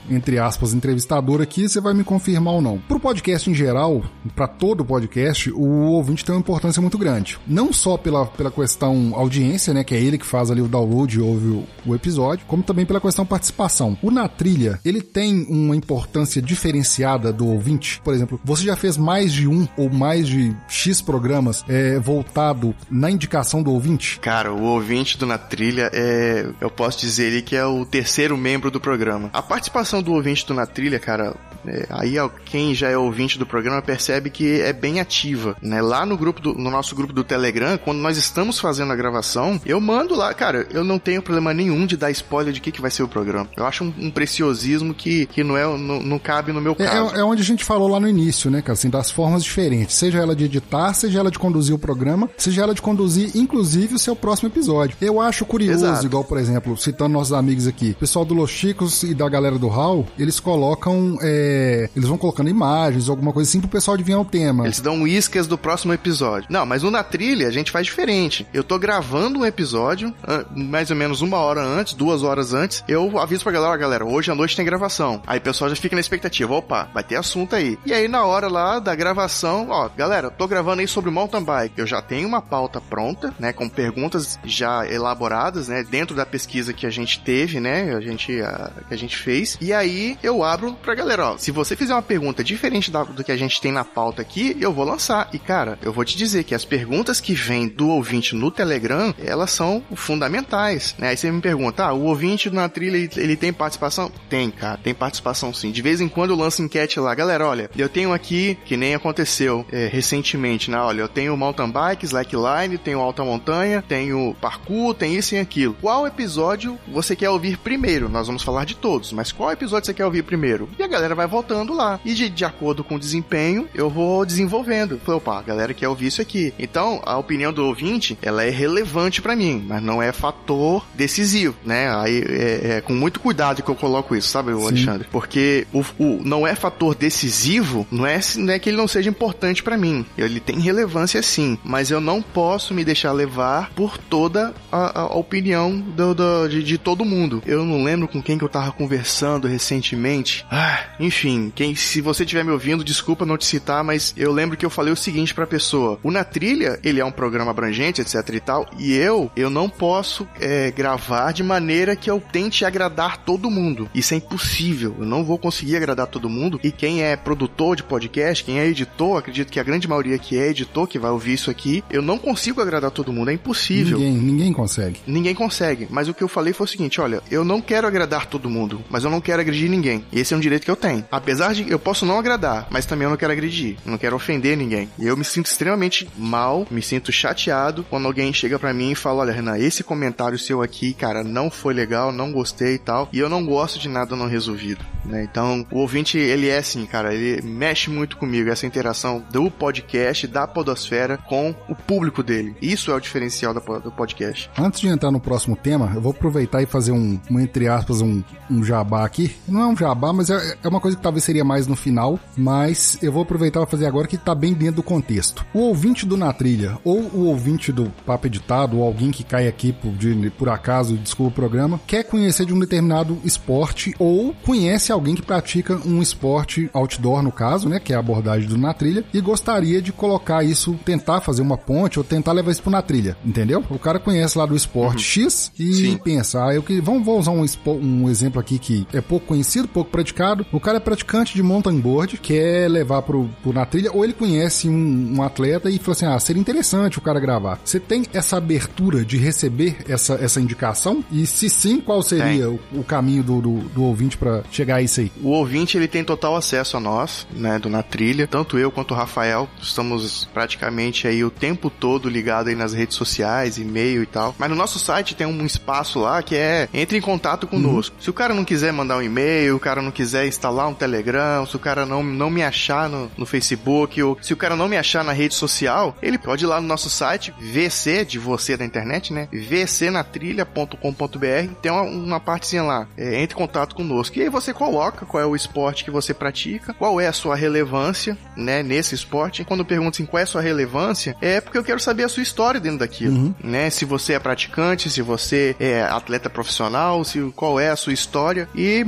entre aspas, entrevistador aqui, você vai me confirmar ou não. Pro podcast em geral, para todo podcast, o ouvinte tem uma importância muito grande. Não só pela, pela questão audiência, né, que é ele que faz ali o download e ouve o, o episódio, como também pela questão participação. O Na Trilha, ele tem uma importância diferenciada do ouvinte. Por exemplo, você já fez mais de um ou mais de X programas é, voltado na indicação do ouvinte? Cara, o ouvinte do Na Trilha é, eu posso dizer ele que é o terceiro membro do programa. A participação do ouvinte do Na Trilha, cara, é, aí quem já é ouvinte do programa percebe que é bem ativa, né? Lá no grupo do, no nosso grupo do Telegram, quando nós estamos fazendo a gravação, eu mando lá, cara, eu não tenho problema nenhum de dar spoiler de que, que vai ser o programa. Eu acho um, um preciosismo que, que não, é, não, não cabe no meu caso. É, é onde a gente falou lá no início, né, cara, assim, das formas diferentes, seja ela de editar, seja ela de conduzir o programa, seja ela de conduzir, inclusive, o seu próximo episódio. Eu acho curioso, Exato. igual, por exemplo, citando nossos amigos aqui, o pessoal do Los Chicos e da galera do Hall, eles colocam, é, eles vão colocando imagens, alguma coisa assim, pro pessoal adivinhar o tema. Eles dão iscas do próximo episódio. Não, mas no Na Trilha a gente faz diferente. Eu tô gravando um episódio, mais ou menos uma hora antes, duas horas antes, eu aviso pra galera, galera, hoje à noite tem gravação. Aí o pessoal já fica na expectativa, opa, vai ter assunto aí. E aí na hora lá da gravação, ó, galera, tô gravando aí sobre mountain bike. Eu já tenho uma pauta pronta, né, com perguntas já elaboradas, né, dentro da pesquisa que a gente teve, né, a gente, a, que a gente fez. E aí eu abro pra galera, ó, se você fizer uma pergunta diferente da, do que a gente tem na pauta aqui, eu vou lançar. E cara, eu vou te dizer que as perguntas que vêm do ouvinte no Telegram, elas são fundamentais, né? Aí você me pergunta, ah, o ouvinte na trilha, ele, ele tem participação? Tem, cara, tem participação sim. De vez em quando eu lanço enquete lá, galera, olha, eu tenho aqui, que nem aconteceu é, recentemente, né? Olha, eu tenho mountain bike, slackline, tenho alta montanha, tenho parkour, tem isso e aquilo. Qual episódio você quer ouvir primeiro? Nós vamos falar de todos, mas qual episódio você quer ouvir primeiro? E a galera vai voltando lá. E de, de acordo com o desempenho, eu vou desenvolvendo. Falei, opa, a galera quer ouvir isso aqui. Então, a opinião do ouvinte, ela é relevante pra mim, mas não é fator decisivo, né? Aí é, é com muito cuidado que eu coloco isso, sabe, o Alexandre? Porque o, o não é fator decisivo, não é, não é que ele não seja importante pra mim. Ele tem relevância sim, mas eu não posso me deixar levar por toda a, a opinião do, do, de, de todo mundo. Eu não lembro com quem que eu tava conversando recentemente. Ah, enfim, quem, se você estiver me ouvindo, desculpa não te citar, mas eu lembro que eu falei o seguinte pra pessoa: o Na Trilha, ele é um programa abrangente, etc e tal, e eu, eu não posso é, gravar de maneira que eu tente agradar todo mundo. Isso é impossível, eu não vou conseguir agradar todo mundo, e quem é produtor de podcast, quem é editor, acredito que a grande maioria que é editor, que vai ouvir isso aqui, eu não consigo agradar todo mundo, é impossível. Ninguém, ninguém consegue. Ninguém consegue, mas o que eu falei foi o seguinte, olha, eu não quero agradar todo mundo, mas eu não quero agredir ninguém, e esse é um direito que eu tenho. Apesar de, eu posso não agradar, mas também eu não quero agredir, eu não quero ofender ninguém. E eu me sinto extremamente mal, me sinto chateado quando alguém chega pra mim e fala, olha, Renan, esse comentário seu aqui, cara, não foi legal, não gostei e tal, e eu não gosto de nada não resolvido, né? Então, o ouvinte, ele é assim, cara, ele mexe muito comigo, essa interação do podcast, da podosfera com o público dele. Isso é o diferencial do podcast. Antes de entrar no próximo tema, eu vou aproveitar e fazer um, um entre aspas, um, um jabá aqui. Não é um jabá, mas é, é uma coisa que talvez seria mais no final, mas eu vou aproveitar para fazer agora que tá bem dentro do contexto. O ouvinte do Na Trilha, ou o ouvinte do Papo Editado, ou alguém que cai aqui por, de, por acaso e descobre o programa, quer conhecer de um determinado esporte, ou conhece alguém que pratica um esporte outdoor, no caso, né, que é a abordagem do Na Trilha, e gostaria de colocar isso, tentar fazer uma ponte, ou tentar levar isso pro Na Trilha, entendeu? O cara conhece lá do esporte uhum. X e Sim. pensa, ah, eu que vamos vou usar um, um exemplo aqui que é pouco conhecido, pouco praticado. O cara é praticante de mountain board, quer levar pro, pro Na Trilha, ou ele conhece um, um atleta e fala assim, ah, seria interessante o cara gravar. Você tem essa abertura de receber essa, essa indicação? E se sim, qual seria o, o caminho do, do, do ouvinte para chegar a isso aí? O ouvinte, ele tem total acesso a nós, né, do Na Trilha. Tanto eu quanto o Rafael, estamos praticamente aí o tempo todo ligado aí nas redes sociais, e-mail e tal. Mas no nosso site tem um espaço lá que é entre em contato conosco. Uhum. Se o cara não quiser mandar um e-mail, o cara não quiser instalar um Telegram, se o cara não, não me achar no, no Facebook, ou se o cara não me achar na rede social, ele pode ir lá no nosso site, V C, de você da internet, né? v c na trilha ponto com ponto b r, tem uma, uma partezinha lá, é, entre em contato conosco. E aí você coloca qual é o esporte que você pratica, qual é a sua relevância, né, nesse esporte. E quando perguntam assim, qual é a sua relevância, é porque eu quero saber a sua história dentro daquilo, uhum. né? Se você é praticante, se você é atleta profissional, se, qual é a sua história. E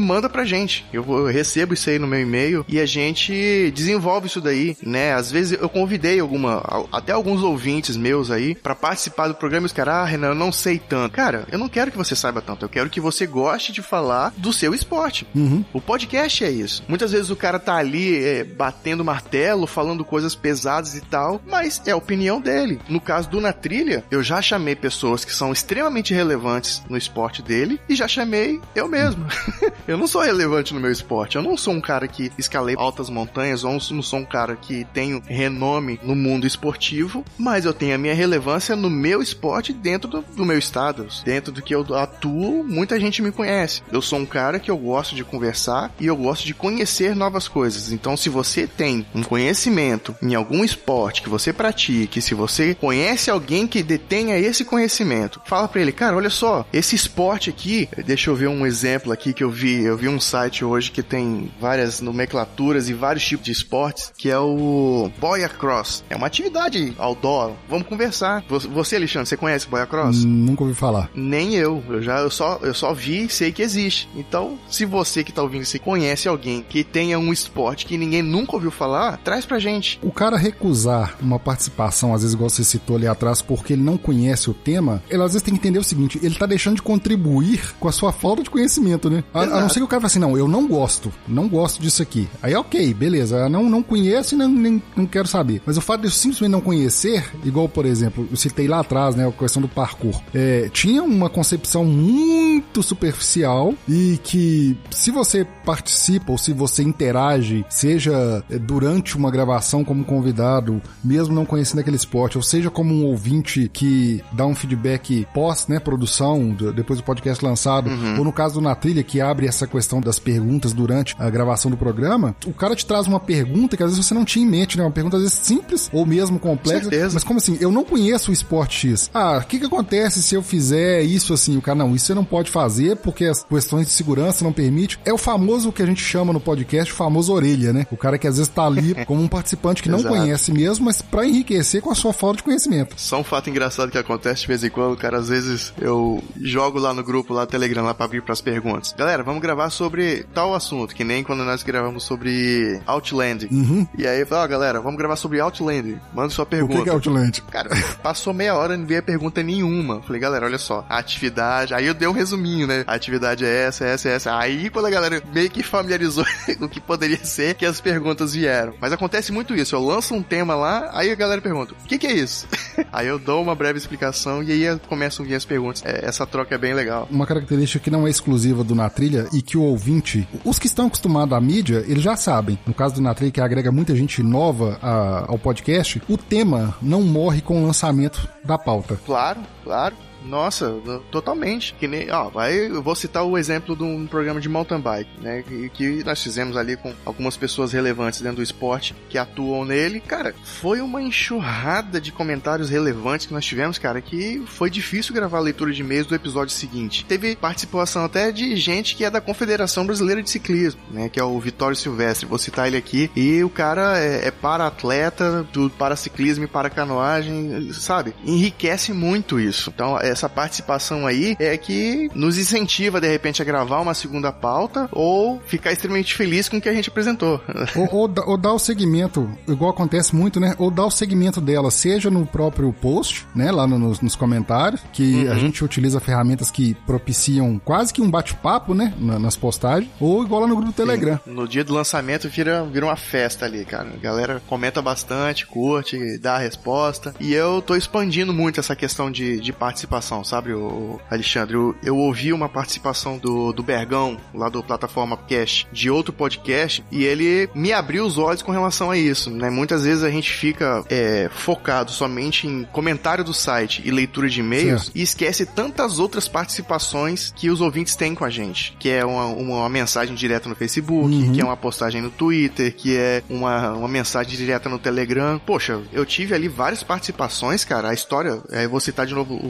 manda pra gente. Eu, vou, eu recebo isso aí no meu e-mail e a gente desenvolve isso daí, né? Às vezes eu convidei alguma, até alguns ouvintes meus aí pra participar do programa e os caras, ah, Renan, eu não sei tanto. Cara, eu não quero que você saiba tanto, eu quero que você goste de falar do seu esporte. Uhum. O podcast é isso. Muitas vezes o cara tá ali é, batendo martelo, falando coisas pesadas e tal, mas é a opinião dele. No caso do Na Trilha, eu já chamei pessoas que são extremamente relevantes no esporte dele e já chamei eu mesmo. Eu não sou relevante no meu esporte, eu não sou um cara que escalei altas montanhas, ou não sou um cara que tenho renome no mundo esportivo, mas eu tenho a minha relevância no meu esporte dentro do, do meu status, dentro do que eu atuo, muita gente me conhece. Eu sou um cara que eu gosto de conversar e eu gosto de conhecer novas coisas. Então, se você tem um conhecimento em algum esporte que você pratique, se você conhece alguém que detenha esse conhecimento, fala pra ele, cara, olha só, esse esporte aqui, deixa eu ver um exemplo aqui que eu vi, eu vi um site hoje que tem várias nomenclaturas e vários tipos de esportes, que é o Boia Cross. É uma atividade outdoor. Vamos conversar. Você, Alexandre, você conhece Boia Cross? Nunca ouvi falar. Nem eu. Eu já eu só, eu só vi e sei que existe. Então, se você que tá ouvindo, você conhece alguém que tenha um esporte que ninguém nunca ouviu falar, traz pra gente. O cara recusar uma participação, às vezes igual você citou ali atrás, porque ele não conhece o tema, ele às vezes tem que entender o seguinte, ele tá deixando de contribuir com a sua falta de conhecimento, né? A, a não ser que o cara fale assim, não, eu não gosto, não gosto disso aqui. Aí ok, beleza, não, não conheço e não, nem, não quero saber. Mas o fato de eu simplesmente não conhecer, igual, por exemplo, eu citei lá atrás, né, a questão do parkour, é, tinha uma concepção muito superficial e que se você participa ou se você interage, seja durante uma gravação como convidado, mesmo não conhecendo aquele esporte, ou seja como um ouvinte que dá um feedback pós, né, produção, depois do podcast lançado, uhum. ou no caso do Na Trilha, que abre essa questão das perguntas durante a gravação do programa, o cara te traz uma pergunta que às vezes você não tinha em mente, né, uma pergunta às vezes simples ou mesmo complexa, mas como assim, eu não conheço o esporte X. Ah, o que que acontece se eu fizer isso assim? O cara, não, isso você não pode fazer porque as questões de segurança não permitem. É o famoso que a gente chama no podcast, o famoso orelha, né? O cara que às vezes tá ali como um participante que não Exato. Conhece mesmo, mas pra enriquecer com a sua falta de conhecimento. Só um fato engraçado que acontece de vez em quando, cara, às vezes eu jogo lá no grupo, lá no Telegram, lá pra abrir pras perguntas. Galera, vamos gravar sobre tal assunto, que nem quando nós gravamos sobre Outland. Uhum. E aí eu falo, ó, galera, vamos gravar sobre Outland. Manda sua pergunta. O que é Outland? Cara, passou meia hora e não veio pergunta nenhuma. Falei, galera, olha só, a atividade... Aí eu dei um resuminho, né? A atividade é essa, essa, essa. Aí quando a galera meio que familiarizou o que poderia ser, que as perguntas vieram. Mas acontece muito isso. Eu lanço um tema lá, aí a galera pergunta, o que que é isso? Aí eu dou uma breve explicação e aí começam a vir as perguntas. É, essa troca é bem legal. Uma característica que não é exclusiva do Na Trilha e que o ouvinte, os que estão acostumados à mídia, eles já sabem. No caso do Na Trilha, que agrega muita gente nova a, ao podcast, o tema não morre com o lançamento da pauta. Claro, claro. Nossa, totalmente. Que nem, ó, vai, eu vou citar o exemplo de um programa de mountain bike, né? Que, que nós fizemos ali com algumas pessoas relevantes dentro do esporte que atuam nele. Cara, foi uma enxurrada de comentários relevantes que nós tivemos, cara, que foi difícil gravar a leitura de e-mails do episódio seguinte. Teve participação até de gente que é da Confederação Brasileira de Ciclismo, né? Que é o Vitório Silvestre. Vou citar ele aqui. E o cara é, é para-atleta do para-ciclismo e para-canoagem, sabe? Enriquece muito isso. Então, é essa participação aí é que nos incentiva, de repente, a gravar uma segunda pauta ou ficar extremamente feliz com o que a gente apresentou. Ou, ou, ou dar o segmento, igual acontece muito, né? Ou dar o segmento dela, seja no próprio post, né? Lá no, nos, nos comentários, que uhum. a gente utiliza ferramentas que propiciam quase que um bate-papo, né? Na, nas postagens, ou igual lá no grupo do Telegram. Sim. No dia do lançamento vira, vira uma festa ali, cara. A galera comenta bastante, curte, dá a resposta. E eu tô expandindo muito essa questão de, de participação, sabe, o Alexandre? Eu, eu ouvi uma participação do, do Bergão, lá do Plataforma Cast, de outro podcast, e ele me abriu os olhos com relação a isso, né? Muitas vezes a gente fica é, focado somente em comentário do site e leitura de e-mails, e esquece tantas outras participações que os ouvintes têm com a gente, que é uma, uma mensagem direta no Facebook, uhum. que é uma postagem no Twitter, que é uma, uma mensagem direta no Telegram. Poxa, eu tive ali várias participações, cara. A história, é, eu vou citar de novo o Vitório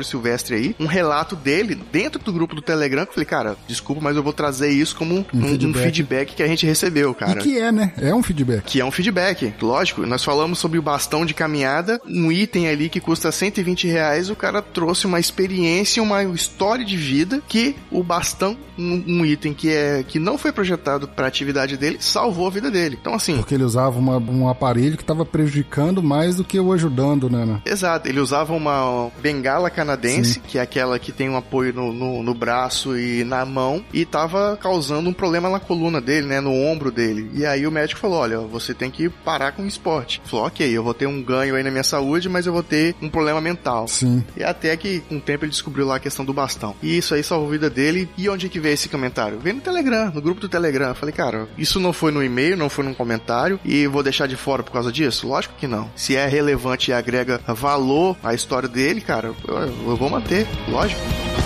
Mauro Silvestre aí, um relato dele dentro do grupo do Telegram, que eu falei, cara, desculpa, mas eu vou trazer isso como um, um, feedback. um feedback que a gente recebeu, cara. E que é, né? É um feedback. Que é um feedback, lógico. Nós falamos sobre o bastão de caminhada, um item ali que custa cento e vinte reais, o cara trouxe uma experiência, uma história de vida que o bastão, um, um item que, é, que não foi projetado para a atividade dele, salvou a vida dele. Então, assim... Porque ele usava uma, um aparelho que estava prejudicando mais do que o ajudando, né, né? Exato. Ele usava uma bengala canadense, Sim. que é aquela que tem um apoio no, no, no braço e na mão, e tava causando um problema na coluna dele, né, no ombro dele. E aí o médico falou, olha, você tem que parar com o esporte. Falou, ok, eu vou ter um ganho aí na minha saúde, mas eu vou ter um problema mental. Sim. E até que, com o tempo, ele descobriu lá a questão do bastão. E isso aí salvou a vida dele. E onde é que veio esse comentário? Veio no Telegram, no grupo do Telegram. Eu falei, cara, isso não foi no e-mail, não foi num comentário, e vou deixar de fora por causa disso? Lógico que não. Se é relevante e agrega valor à história dele, cara, eu, eu vou manter, lógico.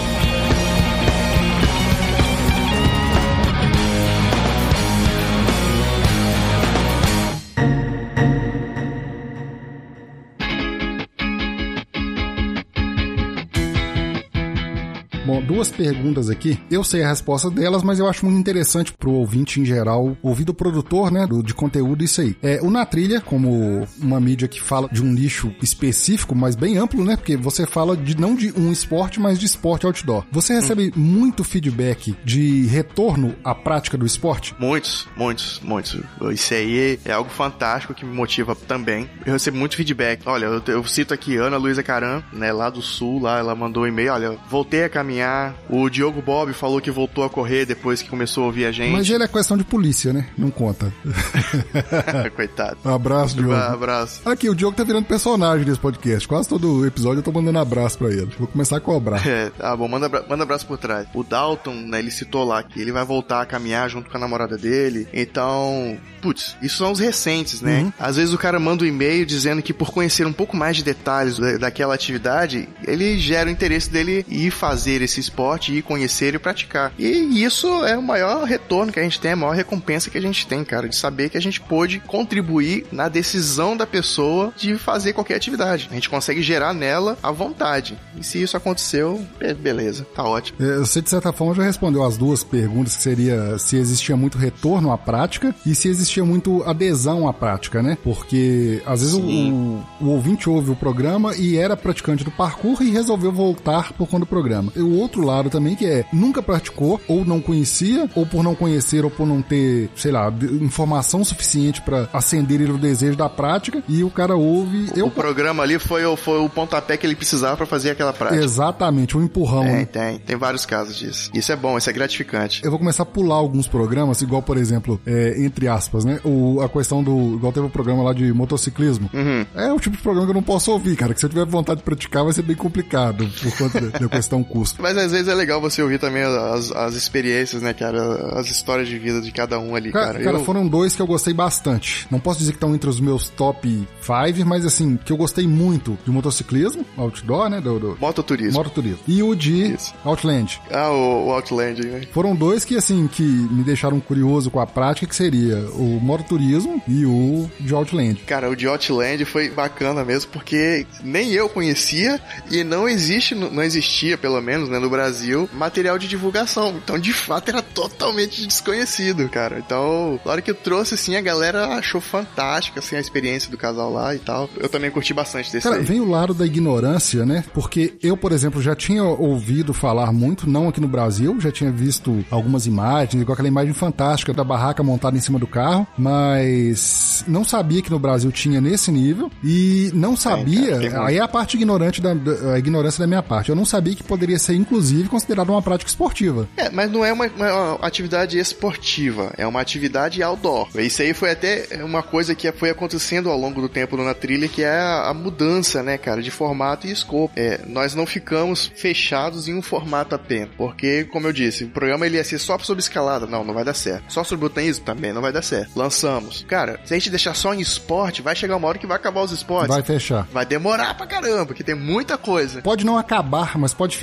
Bom, duas perguntas aqui. Eu sei a resposta delas, mas eu acho muito interessante pro ouvinte em geral ouvir do produtor, né, do, de conteúdo isso aí. É, o Na Trilha, como uma mídia que fala de um nicho específico, mas bem amplo, né, porque você fala de não de um esporte, mas de esporte outdoor. Você recebe hum. muito feedback de retorno à prática do esporte? Muitos, muitos, muitos. Isso aí é algo fantástico que me motiva também. Eu recebo muito feedback. Olha, eu, eu cito aqui Ana Luísa Caram, né, lá do Sul, lá ela mandou um e-mail, olha, voltei a caminhar. O Diogo Bob falou que voltou a correr depois que começou a ouvir a gente. Mas ele é questão de polícia, né? Não conta. Coitado. Um abraço, Diogo. Um abraço. Aqui, o Diogo tá virando personagem desse podcast. Quase todo episódio eu tô mandando abraço pra ele. Vou começar a cobrar. É, tá bom, manda, manda abraço por trás. O Dalton, né, ele citou lá que ele vai voltar a caminhar junto com a namorada dele. Então, putz, isso são os recentes, né? Uhum. Às vezes o cara manda um e-mail dizendo que por conhecer um pouco mais de detalhes daquela atividade, ele gera o interesse dele ir fazer esse esporte, ir conhecer e praticar. E isso é o maior retorno que a gente tem, a maior recompensa que a gente tem, cara, de saber que a gente pôde contribuir na decisão da pessoa de fazer qualquer atividade. A gente consegue gerar nela a vontade. E se isso aconteceu, beleza, tá ótimo. É, você, de certa forma, já respondeu as duas perguntas, que seria se existia muito retorno à prática e se existia muito adesão à prática, né? Porque, às vezes, o, o, o ouvinte ouve o programa e era praticante do parkour e resolveu voltar por conta do programa. O outro lado também, que é, nunca praticou, ou não conhecia, ou por não conhecer, ou por não ter, sei lá, informação suficiente pra acender ele o desejo da prática, e o cara ouve... O, eu... o programa ali foi o, foi o pontapé que ele precisava pra fazer aquela prática. Exatamente, um empurrão. Tem, né? tem. Tem vários casos disso. Isso é bom, isso é gratificante. Eu vou começar a pular alguns programas, igual, por exemplo, é, entre aspas, né, o, a questão do... Igual teve um programa lá de motociclismo. Uhum. É o tipo de programa que eu não posso ouvir, cara, que se eu tiver vontade de praticar vai ser bem complicado, por conta da questão custo. Mas às vezes é legal você ouvir também as, as experiências, né, cara? As histórias de vida de cada um ali, cara. Cara, cara eu... foram dois que eu gostei bastante. Não posso dizer que estão entre os meus top cinco, mas assim, que eu gostei muito de motociclismo, outdoor, né? Do, do... Mototurismo. Mototurismo. E o de Isso. Outland. Ah, o, o Outland, né? Foram dois que, assim, que me deixaram curioso com a prática, que seria o mototurismo e o de Outland. Cara, o de Outland foi bacana mesmo, porque nem eu conhecia e não existe, não existia, pelo menos, né, no Brasil, material de divulgação. Então, de fato, era totalmente desconhecido, cara. Então, na hora que eu trouxe, assim, a galera achou fantástica, assim, a experiência do casal lá e tal. Eu também curti bastante desse Cara, aí. vem o lado da ignorância, né? Porque eu, por exemplo, já tinha ouvido falar muito, não aqui no Brasil, já tinha visto algumas imagens, igual aquela imagem fantástica da barraca montada em cima do carro, mas não sabia que no Brasil tinha nesse nível e não sabia, é, cara, aí é a parte ignorante da, a ignorância da minha parte, eu não sabia que poderia ser, inclusive, considerado uma prática esportiva. É, mas não é uma, uma atividade esportiva, é uma atividade outdoor. Isso aí foi até uma coisa que foi acontecendo ao longo do tempo na trilha, que é a, a mudança, né, cara, de formato e escopo. É, nós não ficamos fechados em um formato apenas, porque, como eu disse, o programa ele ia ser só sobre escalada, não, não vai dar certo. Só sobre botanismo, também não vai dar certo. Lançamos. Cara, se a gente deixar só em esporte, vai chegar uma hora que vai acabar os esportes. Vai fechar. Vai demorar pra caramba, porque tem muita coisa. Pode não acabar, mas pode ficar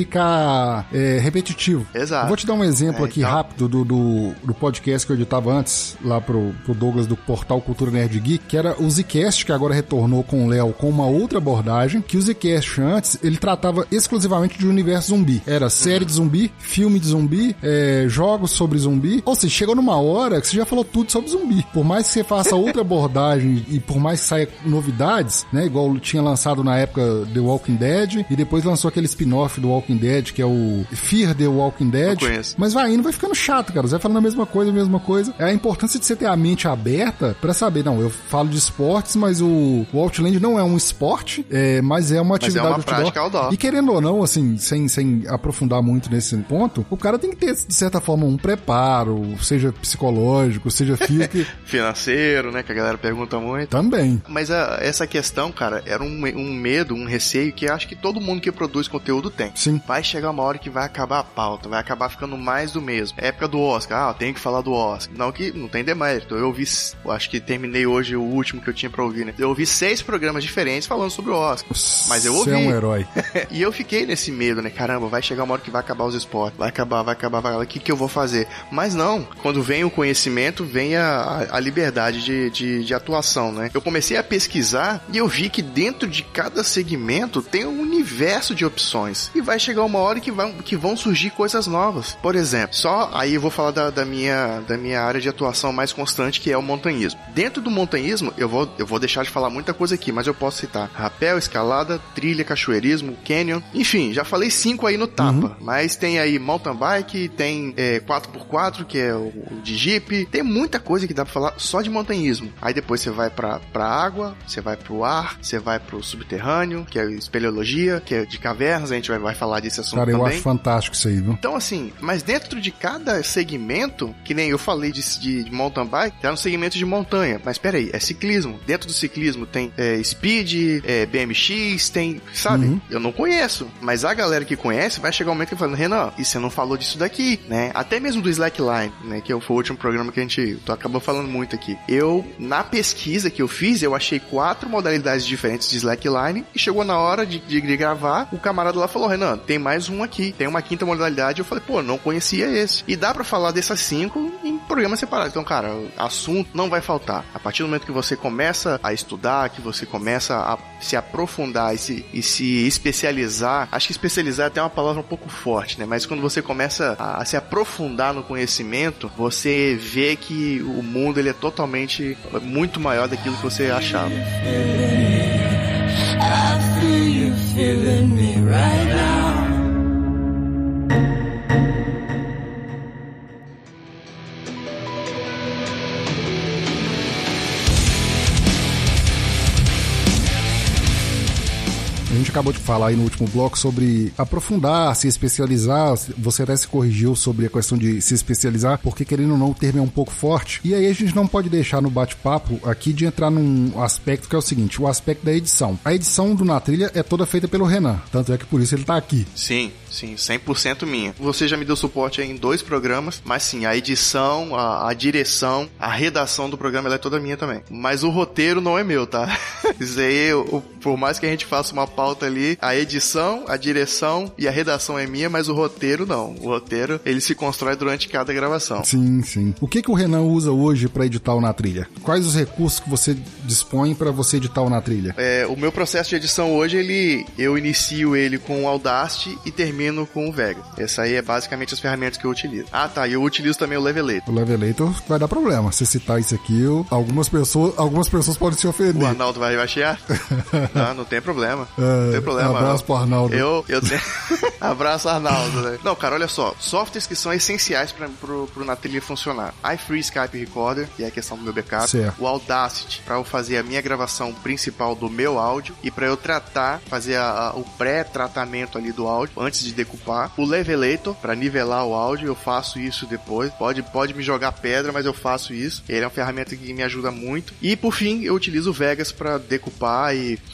ficar é, repetitivo. Exato. Eu vou te dar um exemplo é, aqui então... rápido do, do, do podcast que eu editava antes, lá pro, pro Douglas do portal Cultura Nerd Geek, que era o Zcast, que agora retornou com o Léo com uma outra abordagem, que o Zcast antes, ele tratava exclusivamente de universo zumbi. Era série de zumbi, filme de zumbi, é, jogos sobre zumbi. Ou seja, chegou numa hora que você já falou tudo sobre zumbi. Por mais que você faça outra abordagem e por mais que saia novidades, né, igual tinha lançado na época The Walking Dead, e depois lançou aquele spin-off do Walking Dead, que é o Fear the Walking Dead. Mas vai indo, vai ficando chato, cara. Você vai falando a mesma coisa, a mesma coisa. É a importância de você ter a mente aberta pra saber, não, eu falo de esportes, mas o, o Outland não é um esporte, é, mas é uma atividade mas é uma prática outdoor. E querendo ou não, assim, sem, sem aprofundar muito nesse ponto, o cara tem que ter, de certa forma, um preparo, seja psicológico, seja físico. Financeiro, né, que a galera pergunta muito. Também. Mas a, essa questão, cara, era um, um medo, um receio que acho que todo mundo que produz conteúdo tem. Sim. Vai chegar uma hora que vai acabar a pauta, vai acabar ficando mais do mesmo. É época do Oscar, ah, tenho que falar do Oscar. Não que não tem demérito. Eu ouvi, eu acho que terminei hoje o último que eu tinha pra ouvir, né? Eu ouvi seis programas diferentes falando sobre o Oscar. Mas eu ouvi. Você é um herói. E eu fiquei nesse medo, né? Caramba, vai chegar uma hora que vai acabar os esportes. Vai acabar, vai acabar, vai acabar. O que, que eu vou fazer? Mas não. Quando vem o conhecimento, vem a, a liberdade de, de, de atuação, né? Eu comecei a pesquisar e eu vi que dentro de cada segmento tem um universo de opções. E vai chegar uma hora que, vai, que vão surgir coisas novas. Por exemplo, só aí eu vou falar da, da, minha, da minha área de atuação mais constante, que é o montanhismo. Dentro do montanhismo, eu vou, eu vou deixar de falar muita coisa aqui, mas eu posso citar rapel, escalada, trilha, cachoeirismo, canyon. Enfim, já falei cinco aí no tapa. Uhum. Mas tem aí mountain bike, tem é, quatro por quatro, que é o, o de jeep. Tem muita coisa que dá pra falar só de montanhismo. Aí depois você vai pra, pra água, você vai pro ar, você vai pro subterrâneo, que é espeleologia, que é de cavernas. A gente vai, vai falar desse assunto. Cara, também. Eu acho fantástico isso aí, viu? Então, assim, mas dentro de cada segmento, que nem eu falei de, de, de mountain bike, tá no segmento de montanha. Mas peraí, é ciclismo. Dentro do ciclismo tem é, speed, é, B M X, tem, sabe? Uhum. Eu não conheço, mas a galera que conhece vai chegar um momento que fala, Renan, e você não falou disso daqui, né? Até mesmo do slackline, né? Que foi o último programa que a gente tô, acabou falando muito aqui. Eu, na pesquisa que eu fiz, eu achei quatro modalidades diferentes de slackline e chegou na hora de, de, de gravar, o camarada lá falou, Renan, tem mais um aqui, tem uma quinta modalidade. Eu falei, pô, não conhecia esse. E dá pra falar dessas cinco em programas separados. Então, cara, assunto não vai faltar. A partir do momento que você começa a estudar, que você começa a se aprofundar e se, e se especializar, acho que especializar é até uma palavra um pouco forte, né? Mas quando você começa a, a se aprofundar no conhecimento, você vê que o mundo ele é totalmente muito maior daquilo que você achava. I feel you feeling me right now. A gente acabou de falar aí no último bloco sobre aprofundar, se especializar. Você até se corrigiu sobre a questão de se especializar, porque querendo ou não, o termo é um pouco forte. E aí a gente não pode deixar no bate-papo aqui de entrar num aspecto que é o seguinte, o aspecto da edição. A edição do Na Trilha é toda feita pelo Renan, tanto é que por isso ele tá aqui. Sim, sim, cem por cento minha. Você já me deu suporte aí em dois programas, mas sim, a edição, a, a direção, a redação do programa ela é toda minha também. Mas o roteiro não é meu, tá? Isso aí, eu, por mais que a gente faça uma pauta ali, a edição, a direção e a redação é minha, mas o roteiro não. O roteiro, ele se constrói durante cada gravação. Sim, sim. O que que o Renan usa hoje pra editar o Na Trilha? Quais os recursos que você dispõe pra você editar o Na Trilha? É, o meu processo de edição hoje, ele, eu inicio ele com o Audacity e termino com o Vegas. Essa aí é basicamente as ferramentas que eu utilizo. Ah, tá. E eu utilizo também o Levelator. O Levelator vai dar problema. Se citar isso aqui, eu, algumas pessoas, algumas pessoas podem se ofender. O Arnaldo vai, vai chiar? Não, não tem problema. É, não tem problema. Um abraço não. pro Arnaldo. Eu, eu tenho... Abraço, Arnaldo, né? Não, cara, olha só. Softwares que são essenciais pra, pro, pro Na Trilha funcionar. iFree Skype Recorder, que é a questão do meu backup. Certo. O Audacity, pra eu fazer a minha gravação principal do meu áudio. E pra eu tratar, fazer a, a, o pré-tratamento ali do áudio, antes de decupar. O Levelator, pra nivelar o áudio. Eu faço isso depois. Pode, pode me jogar pedra, mas eu faço isso. Ele é uma ferramenta que me ajuda muito. E, por fim, eu utilizo o Vegas pra decupar e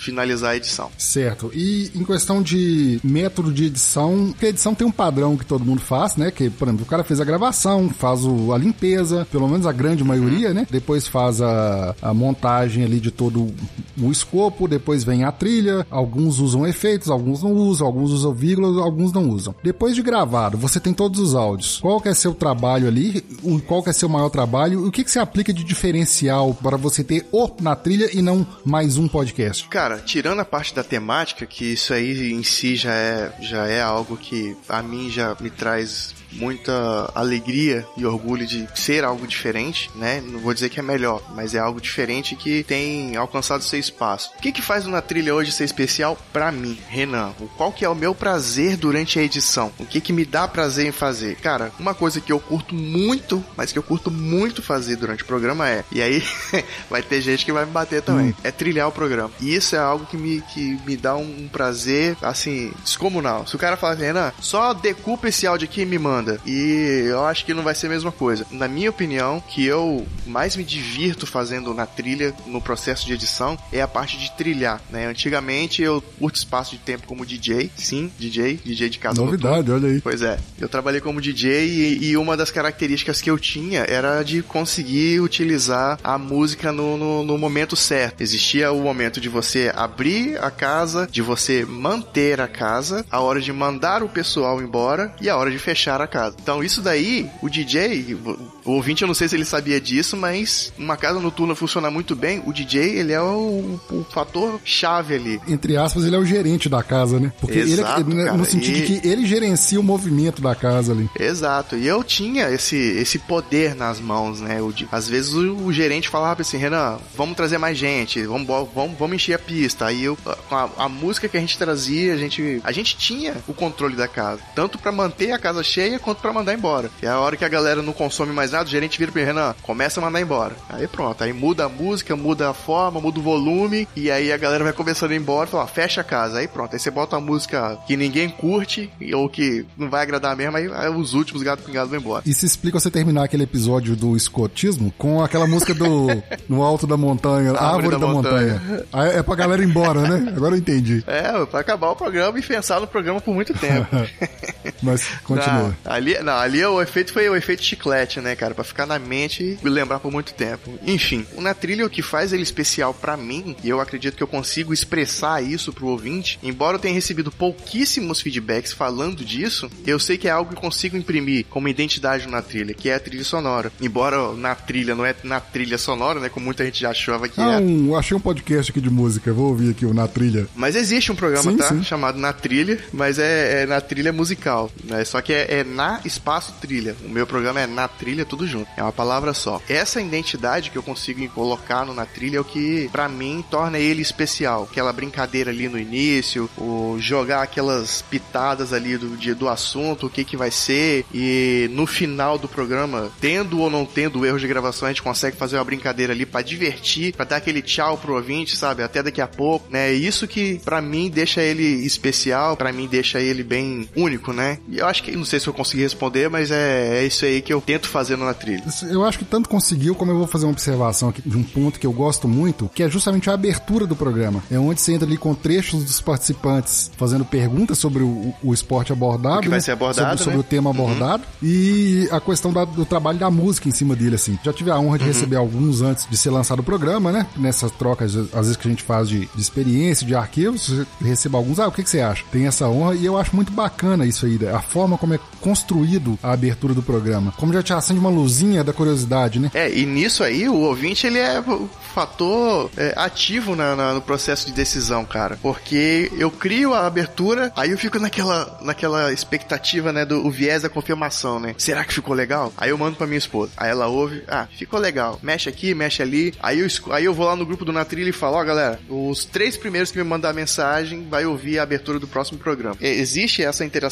finalizar a edição. Certo. E em questão de método de edição, porque a edição tem um padrão que todo mundo faz, né? Que, por exemplo, o cara fez a gravação, faz o, a limpeza, pelo menos a grande maioria, né? Depois faz a, a montagem ali de todo o escopo, depois vem a trilha, alguns usam efeitos, alguns não usam, alguns usam vírgulas, alguns não usam. Depois de gravado, você tem todos os áudios. Qual que é seu trabalho ali? Qual que é seu maior trabalho? O que que você aplica de diferencial para você ter o na trilha e não mais um podcast? Cara, tirando a parte da temática, que isso aí em si já é, já é algo que a mim já me traz muita alegria e orgulho de ser algo diferente, né? Não vou dizer que é melhor, mas é algo diferente que tem alcançado seu espaço. O que que faz uma trilha hoje ser especial pra mim, Renan? Qual que é o meu prazer durante a edição? O que que me dá prazer em fazer? Cara, uma coisa que eu curto muito, mas que eu curto muito fazer durante o programa é, e aí vai ter gente que vai me bater também, hum. é trilhar o programa. E isso é algo que me, que me dá um prazer, assim, descomunal. Se o cara falar assim, Renan, só decupa esse áudio aqui e me manda. E eu acho que não vai ser a mesma coisa. Na minha opinião, que eu mais me divirto fazendo na trilha, no processo de edição, é a parte de trilhar, né? Antigamente eu curto espaço de tempo como D J, sim, D J, D J de casa novidade, noturna. Olha aí. Pois é, eu trabalhei como D J e, e uma das características que eu tinha era de conseguir utilizar a música no, no, no momento certo. Existia o momento de você abrir a casa, de você manter a casa, a hora de mandar o pessoal embora e a hora de fechar a casa. Então isso daí, o D J, o ouvinte eu não sei se ele sabia disso, mas uma casa noturna funciona muito bem, o D J ele é o, o fator chave ali. Entre aspas, ele é o gerente da casa, né? Porque Exato, ele, cara, no sentido e... de que ele gerencia o movimento da casa ali. Exato, e eu tinha esse, esse poder nas mãos, né? O, às vezes o, o gerente falava assim, Renan, vamos trazer mais gente, vamos, vamos, vamos encher a pista. Aí eu, com a, a música que a gente trazia, a gente, a gente tinha o controle da casa, tanto pra manter a casa cheia quanto pra mandar embora. E a hora que a galera não consome mais nada, o gerente vira pra mim, Renan, começa a mandar embora. Aí pronto, aí muda a música, muda a forma, muda o volume, e aí a galera vai começando a ir embora e fala, fecha a casa. Aí pronto, aí você bota uma música que ninguém curte, ou que não vai agradar mesmo, aí, aí os últimos gatos pingados vão embora. Isso explica você terminar aquele episódio do escotismo com aquela música do No Alto da Montanha, Árvore, Árvore da, da Montanha. montanha. Aí é pra galera ir embora, né? Agora eu entendi. É, pra acabar o programa e pensar no programa por muito tempo. Mas continua. Não, ali, não, ali o efeito foi o efeito chiclete, né, cara? Pra ficar na mente e lembrar por muito tempo. Enfim, o Na Trilha, o que faz ele especial pra mim, e eu acredito que eu consigo expressar isso pro ouvinte, embora eu tenha recebido pouquíssimos feedbacks falando disso, eu sei que é algo que eu consigo imprimir como identidade no Na Trilha, que é a trilha sonora. Embora Na Trilha não é na trilha sonora, né, como muita gente já achava que ah, é. Um, achei um podcast aqui de música, vou ouvir aqui o Na Trilha. Mas existe um programa, sim, tá? Sim. Chamado Na Trilha, mas é, é Na Trilha musical, né? Só que é, é na espaço trilha. O meu programa é Na Trilha, tudo junto. É uma palavra só. Essa identidade que eu consigo colocar no Na Trilha é o que, pra mim, torna ele especial. Aquela brincadeira ali no início, o jogar aquelas pitadas ali do, de, do assunto, o que que vai ser, e no final do programa, tendo ou não tendo erros de gravação, a gente consegue fazer uma brincadeira ali pra divertir, pra dar aquele tchau pro ouvinte, sabe? Até daqui a pouco, né? Isso que, pra mim, deixa ele especial, pra mim, deixa ele bem único, né? E eu acho que, não sei se eu consegui responder, mas é, é isso aí que eu tento fazer Na Trilha. Eu acho que tanto conseguiu, como eu vou fazer uma observação aqui de um ponto que eu gosto muito, que é justamente a abertura do programa. É onde você entra ali com trechos dos participantes fazendo perguntas sobre o, o esporte abordado, o que vai né? ser abordado, sobre, sobre né? o tema abordado, uhum. E a questão da, do trabalho da música em cima dele, assim. Já tive a honra de uhum. receber alguns antes de ser lançado o programa, né? Nessas trocas, às vezes, que a gente faz de, de experiência, de arquivos, você receba alguns, ah, o que, que você acha? Tem essa honra e eu acho muito bacana isso aí, a forma como é construído a abertura do programa. Como já te acende uma luzinha da curiosidade, né? É, e nisso aí, o ouvinte, ele é o fator é, ativo na, na, no processo de decisão, cara. Porque eu crio a abertura, aí eu fico naquela, naquela expectativa, né, do o viés da confirmação, né? Será que ficou legal? Aí eu mando pra minha esposa. Aí ela ouve, ah, ficou legal. Mexe aqui, mexe ali. Aí eu, aí eu vou lá no grupo do Na Trilha e falo, ó, oh, galera, os três primeiros que me mandar a mensagem vai ouvir a abertura do próximo programa. Existe essa interação que eu faço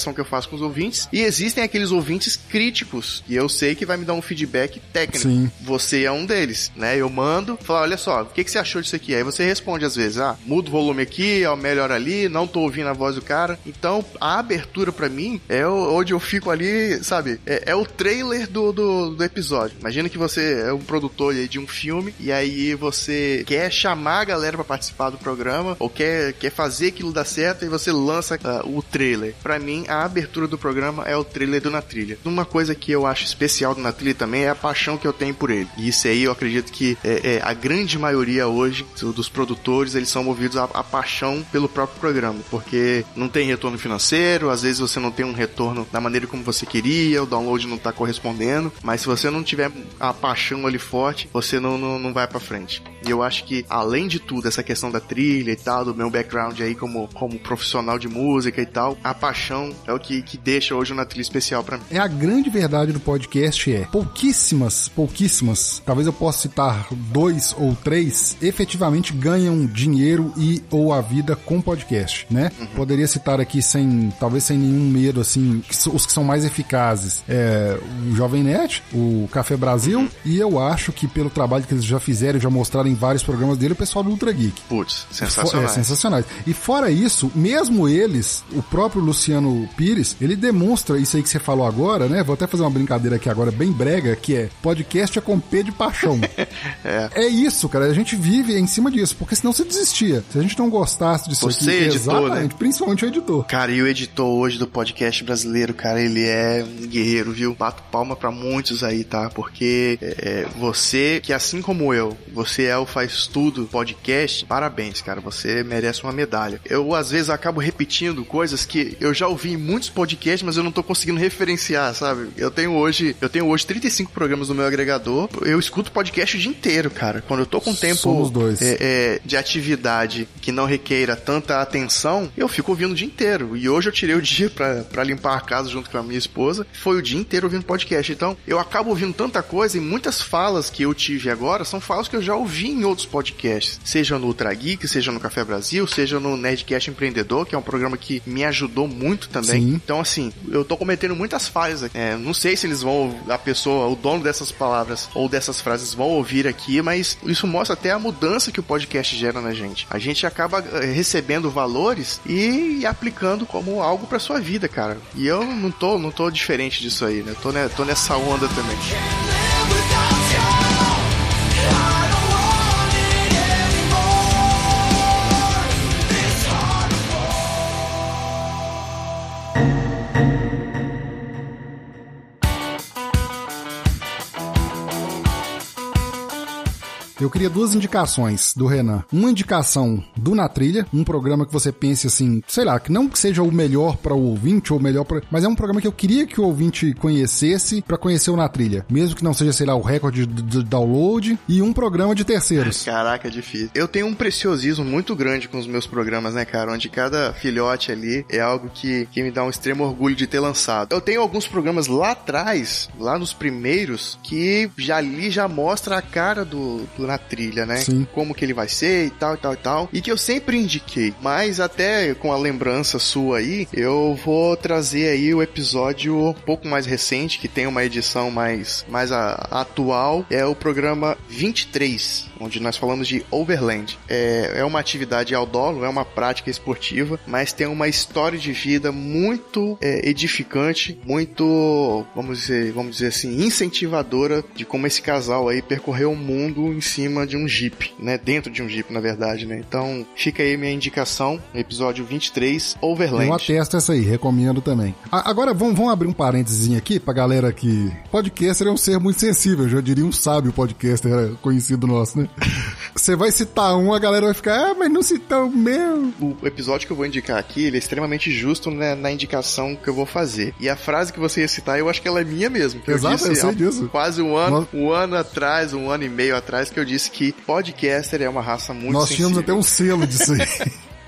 com os ouvintes, e existem aqueles ouvintes críticos, e eu sei que vai me dar um feedback técnico. Sim. Você é um deles, né? Eu mando, falo, olha só, o que, que você achou disso aqui? Aí você responde às vezes, ah, muda o volume aqui, ó, melhor ali, não tô ouvindo a voz do cara. Então, a abertura pra mim é onde eu fico ali, sabe? É, é o trailer do, do, do episódio. Imagina que você é um produtor aí de um filme, e aí você quer chamar a galera pra participar do programa, ou quer, quer fazer aquilo dar certo, e você lança uh, o trailer. Pra mim, a abertura do programa é o trailer do Na Trilha. Uma coisa que eu acho especial do Na Trilha também é a paixão que eu tenho por ele. E isso aí eu acredito que é, é, a grande maioria hoje dos produtores, eles são movidos a, a paixão pelo próprio programa, porque não tem retorno financeiro, às vezes você não tem um retorno da maneira como você queria, o download não tá correspondendo, mas se você não tiver a paixão ali forte, você não, não, não vai pra frente. E eu acho que, além de tudo, essa questão da trilha e tal, do meu background aí como, como profissional de música e tal, a paixão é o que, que deixa hoje uma trilha especial pra mim. É a grande verdade do podcast, é pouquíssimas, pouquíssimas, talvez eu possa citar dois ou três, efetivamente ganham dinheiro e ou a vida com podcast, né? Uhum. Poderia citar aqui sem, talvez sem nenhum medo, assim, os que são mais eficazes, é o Jovem Nerd, o Café Brasil, uhum. e eu acho que pelo trabalho que eles já fizeram, já mostraram em vários programas dele, o pessoal do Ultra Geek. Putz, sensacionais. É, sensacionais. E fora isso, mesmo eles, o próprio Luciano Pires, ele demonstra isso aí que você falou agora, né? Vou até fazer uma brincadeira aqui agora, bem brega, que é podcast é com P de paixão. é. é isso, cara. A gente vive em cima disso, porque senão você desistia. Se a gente não gostasse disso você aqui, é editor, exatamente, né? Principalmente o editor. Cara, e o editor hoje do podcast brasileiro, cara, ele é um guerreiro, viu? Bato palma pra muitos aí, tá? Porque é, você, que assim como eu, você é o faz tudo podcast, parabéns, cara. Você merece uma medalha. Eu, às vezes, acabo repetindo coisas que eu já ouvi em muitos podcasts, mas eu não tô conseguindo referenciar, sabe? Eu tenho hoje, eu tenho hoje trinta e cinco programas no meu agregador. Eu escuto podcast o dia inteiro, cara. Quando eu tô com tempo Somos dois. É, é, de atividade que não requeira tanta atenção, eu fico ouvindo o dia inteiro. E hoje eu tirei o dia pra, pra limpar a casa junto com a minha esposa. Foi o dia inteiro ouvindo podcast. Então, eu acabo ouvindo tanta coisa e muitas falas que eu tive agora são falas que eu já ouvi em outros podcasts. Seja no Ultra Geek, seja no Café Brasil, seja no Nerdcast Empreendedor, que é um programa que me ajudou muito também. Sim. Então, assim, eu tô cometendo muitas falhas aqui. É, não sei se eles vão, a pessoa, o dono dessas palavras ou dessas frases vão ouvir aqui, mas isso mostra até a mudança que o podcast gera na gente. A gente acaba recebendo valores e aplicando como algo pra sua vida, cara. E eu não tô, não tô diferente disso aí, né? Tô, né, tô nessa onda também. Eu queria duas indicações do Renan. Uma indicação do Na Trilha, um programa que você pense assim, sei lá, que não que seja o melhor para o ouvinte ou o melhor para, mas é um programa que eu queria que o ouvinte conhecesse para conhecer o Na Trilha, mesmo que não seja, sei lá, o recorde de, de download, e um programa de terceiros. Caraca, é difícil. Eu tenho um preciosismo muito grande com os meus programas, né, cara, onde cada filhote ali é algo que, que me dá um extremo orgulho de ter lançado. Eu tenho alguns programas lá atrás, lá nos primeiros, que já ali já mostra a cara do, do Na Trilha, né? Sim. Como que ele vai ser e tal e tal e tal. E que eu sempre indiquei. Mas até com a lembrança sua aí, eu vou trazer aí o episódio um pouco mais recente, que tem uma edição mais, mais a, atual. É o programa vinte e três, onde nós falamos de Overland. É, é uma atividade outdoor, é uma prática esportiva, mas tem uma história de vida muito é, edificante, muito, vamos dizer, vamos dizer assim, incentivadora de como esse casal aí percorreu o mundo em cima de um Jeep, né? Dentro de um Jeep, na verdade, né? Então, fica aí minha indicação, episódio vinte e três, Overland. Eu atesto essa aí, recomendo também. A, agora, vamos, vamos abrir um parênteses aqui pra galera que... Podcaster é um ser muito sensível, eu já diria um sábio podcaster, era conhecido nosso, né? Você vai citar um, a galera vai ficar, ah, mas não citar o meu. O episódio que eu vou indicar aqui, ele é extremamente justo, né, na indicação que eu vou fazer. E a frase que você ia citar, eu acho que ela é minha mesmo. Que Exato, eu, disse, eu sei disso. Quase um ano, Nós... um ano atrás, um ano e meio atrás, que eu disse que podcaster é uma raça muito Nós sensível. tínhamos até um selo disso aí.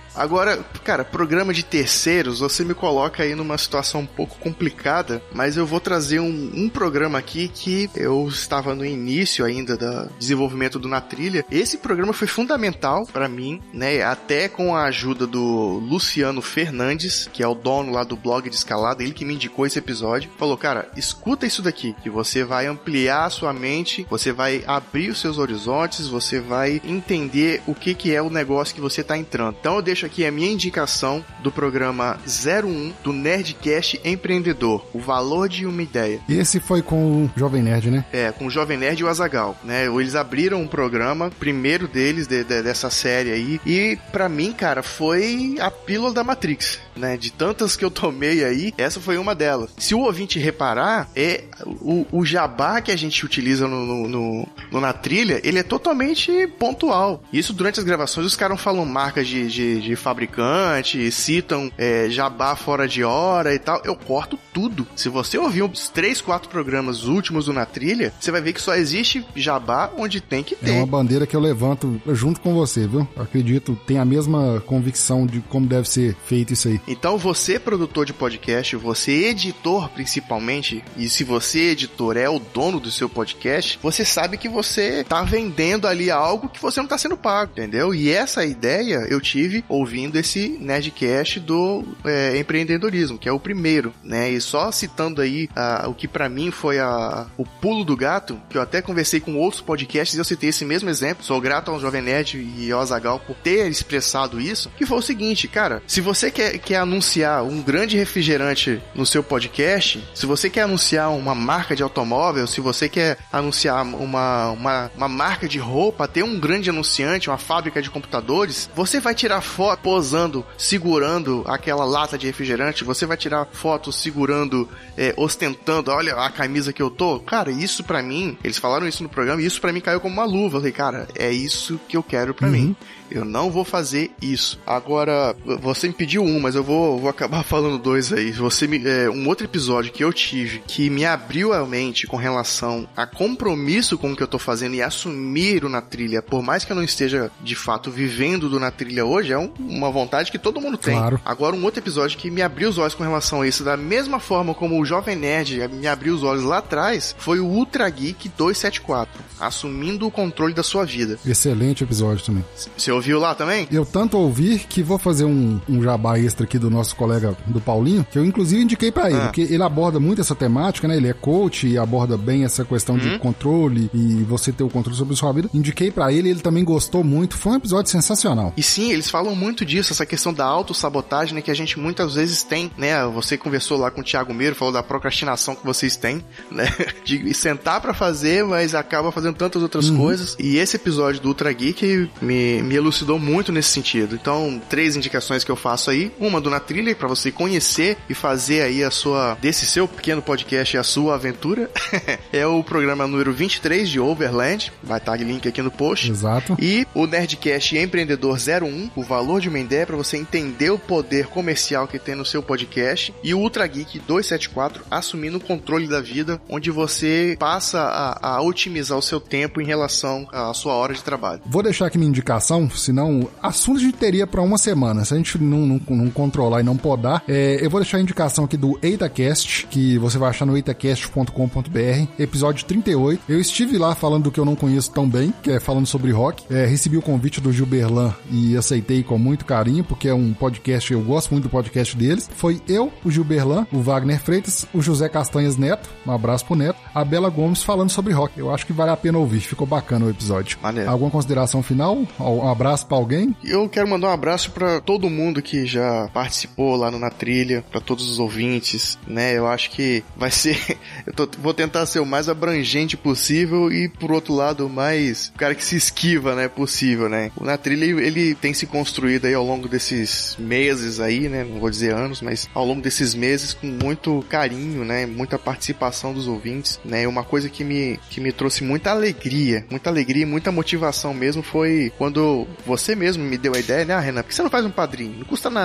Agora, cara, programa de terceiros, você me coloca aí numa situação um pouco complicada, mas eu vou trazer um, um programa aqui que eu estava no início ainda do desenvolvimento do Na Trilha. Esse programa foi fundamental pra mim, né? Até com a ajuda do Luciano Fernandes, que é o dono lá do blog de escalada, ele que me indicou esse episódio. Falou, cara, escuta isso daqui, que você vai ampliar a sua mente, você vai abrir os seus horizontes, você vai entender o que, que é o negócio que você tá entrando. Então eu deixo aqui a minha indicação do programa zero um do Nerdcast Empreendedor, o valor de uma ideia. Esse foi com o Jovem Nerd, né? É, com o Jovem Nerd e o Azaghal, né? Eles abriram um programa, primeiro deles, de, de, dessa série aí, e pra mim, cara, foi a pílula da Matrix, né? De tantas que eu tomei aí, essa foi uma delas. Se o ouvinte reparar, é o, o jabá que a gente utiliza no, no, no, no Na Trilha, ele é totalmente pontual. Isso durante as gravações, os caras falam marcas de, de, de fabricante, citam é, jabá fora de hora e tal. Eu corto tudo. Se você ouvir uns três, quatro programas últimos do Na Trilha, você vai ver que só existe jabá onde tem que ter. É uma bandeira que eu levanto junto com você, viu? Acredito, tem a mesma convicção de como deve ser feito isso aí. Então você, produtor de podcast, você editor principalmente, e se você, editor, é o dono do seu podcast, você sabe que você tá vendendo ali algo que você não tá sendo pago, entendeu? E essa ideia eu tive ouvindo esse Nerdcast do é, empreendedorismo, que é o primeiro, né? E só citando aí a, o que pra mim foi a, o pulo do gato, que eu até conversei com outros podcasts e eu citei esse mesmo exemplo. Sou grato ao Jovem Nerd e ao Azaghal por ter expressado isso, que foi o seguinte, cara, se você quer, quer anunciar um grande refrigerante no seu podcast, se você quer anunciar uma marca de automóvel, se você quer anunciar uma, uma, uma marca de roupa, ter um grande anunciante, uma fábrica de computadores, você vai tirar foto posando, segurando aquela lata de refrigerante, você vai tirar foto segurando, é, ostentando, olha a camisa que eu tô. Cara, isso pra mim, eles falaram isso no programa e isso pra mim caiu como uma luva. Eu falei, cara, é isso que eu quero pra uhum. mim. Eu não vou fazer isso. Agora, você me pediu um, mas eu vou, vou acabar falando dois aí. Você me, é, um outro episódio que eu tive que me abriu a mente com relação a compromisso com o que eu tô fazendo e assumir o Na Trilha, por mais que eu não esteja de fato vivendo do Na Trilha hoje, é um, uma vontade que todo mundo tem. Claro. Agora, um outro episódio que me abriu os olhos com relação a isso, da mesma forma como o Jovem Nerd me abriu os olhos lá atrás, foi o Ultra Geek duzentos e setenta e quatro, assumindo o controle da sua vida. Excelente episódio também. Você ouviu lá também? Eu tanto ouvi que vou fazer um, um jabá extra aqui do nosso colega do Paulinho, que eu inclusive indiquei pra ele, ah. porque ele aborda muito essa temática, né? Ele é coach e aborda bem essa questão uhum. de controle e você ter o controle sobre a sua vida. Indiquei pra ele, ele também gostou muito. Foi um episódio sensacional. E sim, eles falam muito disso, essa questão da autossabotagem, né? Que a gente muitas vezes tem, né? Você conversou lá com o Thiago Meiro, falou da procrastinação que vocês têm, né? De sentar pra fazer, mas acaba fazendo tantas outras uhum. coisas. E esse episódio do Ultra Geek me, me elucidou muito nesse sentido. Então, três indicações que eu faço aí. Uma do Na Trilha, pra você conhecer e fazer aí a sua, desse seu pequeno podcast, a sua aventura. É o programa número vinte e três de Overland. Vai estar o link aqui no post. Exato. E o Nerdcast Empreendedor zero um, o valor de uma ideia pra você entender o poder comercial que tem no seu podcast. E o Ultra Geek duzentos e setenta e quatro, assumindo o controle da vida, onde você passa a, a otimizar o seu tempo em relação à sua hora de trabalho. Vou deixar aqui minha indicação, senão assunto a gente teria pra uma semana. Se a gente não, não, não controlar e não podar, é, eu vou deixar a indicação aqui do EitaCast, que você vai achar no eitacast ponto com ponto b r, episódio trinta e oito. Eu estive lá falando do que eu não conheço tão bem, que é falando sobre rock. É, recebi o convite do Gilberlan e aceitei com muito carinho, porque é um podcast, eu gosto muito do podcast deles. Foi eu, o Gilberlan, o Wagner Freitas, o José Castanhas Neto, um abraço pro Neto, a Bela Gomes falando sobre rock. Eu acho que vale a pena ouvir, ficou bacana o episódio. Maneiro. Alguma consideração final? Um abraço pra alguém? Eu quero mandar um abraço pra todo mundo que já participou lá no Na Trilha, pra todos os ouvintes, né? Eu acho que vai ser... eu tô, vou tentar ser o mais abrangente possível e, por outro lado, o mais... o cara que se esquiva, né? Possível, né? O Na Trilha, ele tem se construído aí ao longo desses meses aí, né? Não vou dizer anos, mas ao longo desses meses com muito carinho, né? Muita participação dos ouvintes, né? Uma coisa que me, que me trouxe muita alegria, muita alegria e muita motivação mesmo foi quando você mesmo me deu a ideia, né? Ah, Renan, por que você não faz um padrinho? Não custa nada. Sim.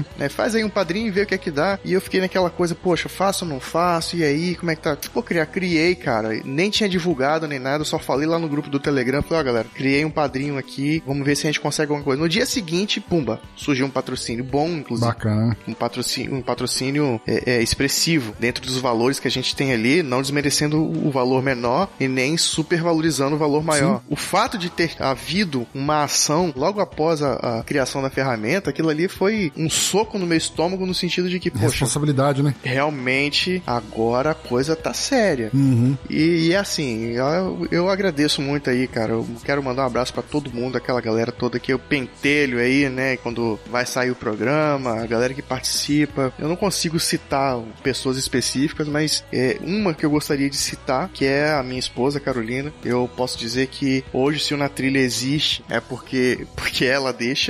né? Faz aí um padrinho e vê o que é que dá. E eu fiquei naquela coisa, poxa, faço ou não faço? E aí, como é que tá? Pô, criar, criei, cara. Nem tinha divulgado nem nada, só falei lá no grupo do Telegram. Falei, ó, galera, criei um padrinho aqui, vamos ver se a gente consegue alguma coisa. No dia seguinte, pumba, surgiu um patrocínio bom, inclusive. Bacana. Um patrocínio, um patrocínio é, é, expressivo, dentro dos valores que a gente tem ali, não desmerecendo o valor menor e nem supervalorizando o valor maior. Sim. O fato de ter havido uma ação logo após a, a criação da ferramenta, aquilo ali foi um soco no meu estômago no sentido de que, poxa, responsabilidade, né? Realmente, agora a coisa tá séria. Uhum. E, e assim, eu, eu agradeço muito aí, cara. Eu quero mandar um abraço pra todo mundo, aquela galera toda que eu pentelho aí, né? Quando vai sair o programa, a galera que participa. Eu não consigo citar pessoas específicas, mas é uma que eu gostaria de citar, que é a minha esposa, Carolina. Eu posso dizer que hoje, se o Na Trilha existe, é porque, porque ela deixa.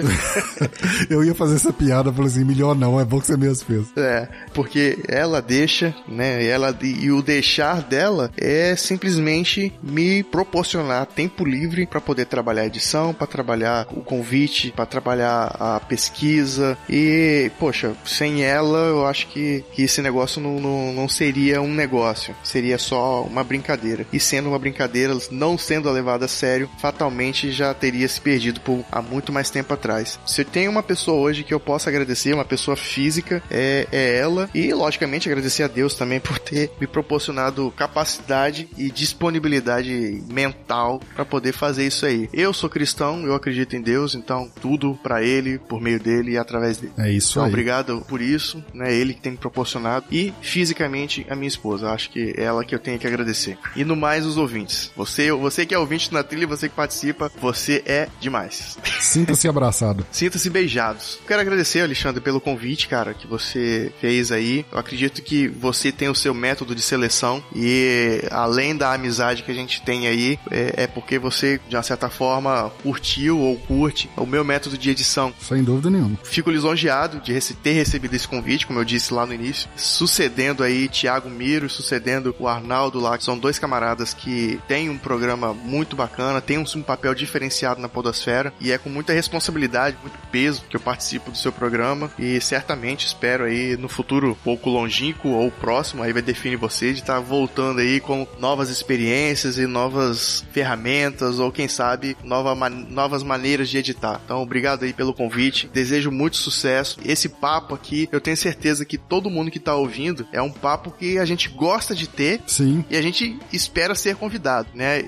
Eu ia fazer essa piada, falei assim, melhor não, é bom que você mesmo fez. É, porque ela deixa, né? Ela, e o deixar dela é simplesmente me proporcionar tempo livre para poder trabalhar a edição, para trabalhar o convite, para trabalhar a pesquisa. E, poxa, sem ela, eu acho que, que esse negócio não, não, não seria um negócio, seria só uma brincadeira. E sendo uma brincadeira, não sendo levada a sério, fatalmente já teria se perdido por, há muito mais tempo atrás. Se eu tenho uma pessoa hoje que eu posso agradecer, uma pessoa física, é, é ela. E, logicamente, agradecer a Deus também por ter me proporcionado capacidade e disponibilidade mental para poder fazer isso aí. Eu sou cristão, eu acredito em Deus, então tudo para Ele, por meio dele e através dele. É isso então, aí. Obrigado por isso, né? Ele que tem me proporcionado. E, fisicamente, a minha esposa. Acho que é ela que eu tenho que agradecer. E no mais, os ouvintes. Você, você que é ouvinte na trilha, você que participa, você é demais. Sinta-se abraçado. Sinta-se beijados. Quero agradecer, Alexandre, pelo convite, cara, que você fez aí. Eu acredito que você tem o seu método de seleção e, além da amizade que a gente tem aí, é, é porque você, de uma certa forma, curtiu ou curte o meu método de edição. Sem dúvida nenhuma. Fico lisonjeado de rece- ter recebido esse convite, como eu disse lá no início, sucedendo aí Thiago Miro, sucedendo o Arnaldo lá, que são dois camaradas que têm um programa muito bacana, têm um, um papel diferenciado na podosfera, e é com muita responsabilidade, muito peso que eu participo do seu programa, e certamente espero aí no futuro pouco longínquo ou próximo, aí vai definir você, de estar voltando aí com novas experiências e novas ferramentas, ou quem sabe nova man- novas maneiras de editar. Então, obrigado aí pelo convite, desejo muito sucesso. Esse papo aqui, eu tenho certeza que todo mundo que tá ouvindo, é um papo que a gente gosta de ter. Sim. E a gente espera ser convidado, né?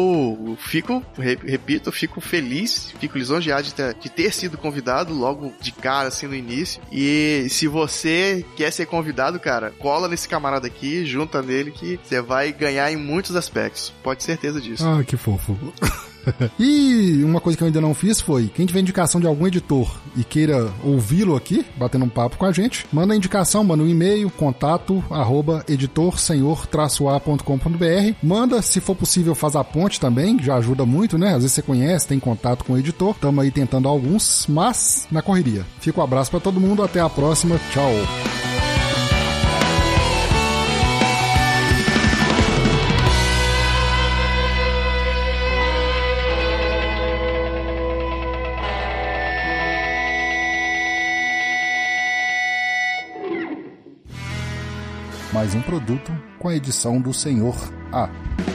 Eu fico, repito, eu fico feliz, fico lisonjeado de ter, de ter sido convidado logo de cara, assim, no início. E se você quer ser convidado, cara, cola nesse camarada aqui, junta nele, que você vai ganhar em muitos aspectos. Pode ter certeza disso. Ah, que fofo. E uma coisa que eu ainda não fiz foi, quem tiver indicação de algum editor e queira ouvi-lo aqui, batendo um papo com a gente, manda a indicação, manda um e-mail, contato, arroba editor senhor traço a ponto com ponto b r. Manda, se for possível, faz a ponte também, já ajuda muito, né? Às vezes você conhece, tem contato com o editor. Estamos aí tentando alguns, mas na correria. Fica um abraço pra todo mundo, até a próxima, tchau. Mais um produto com a edição do Senhor A.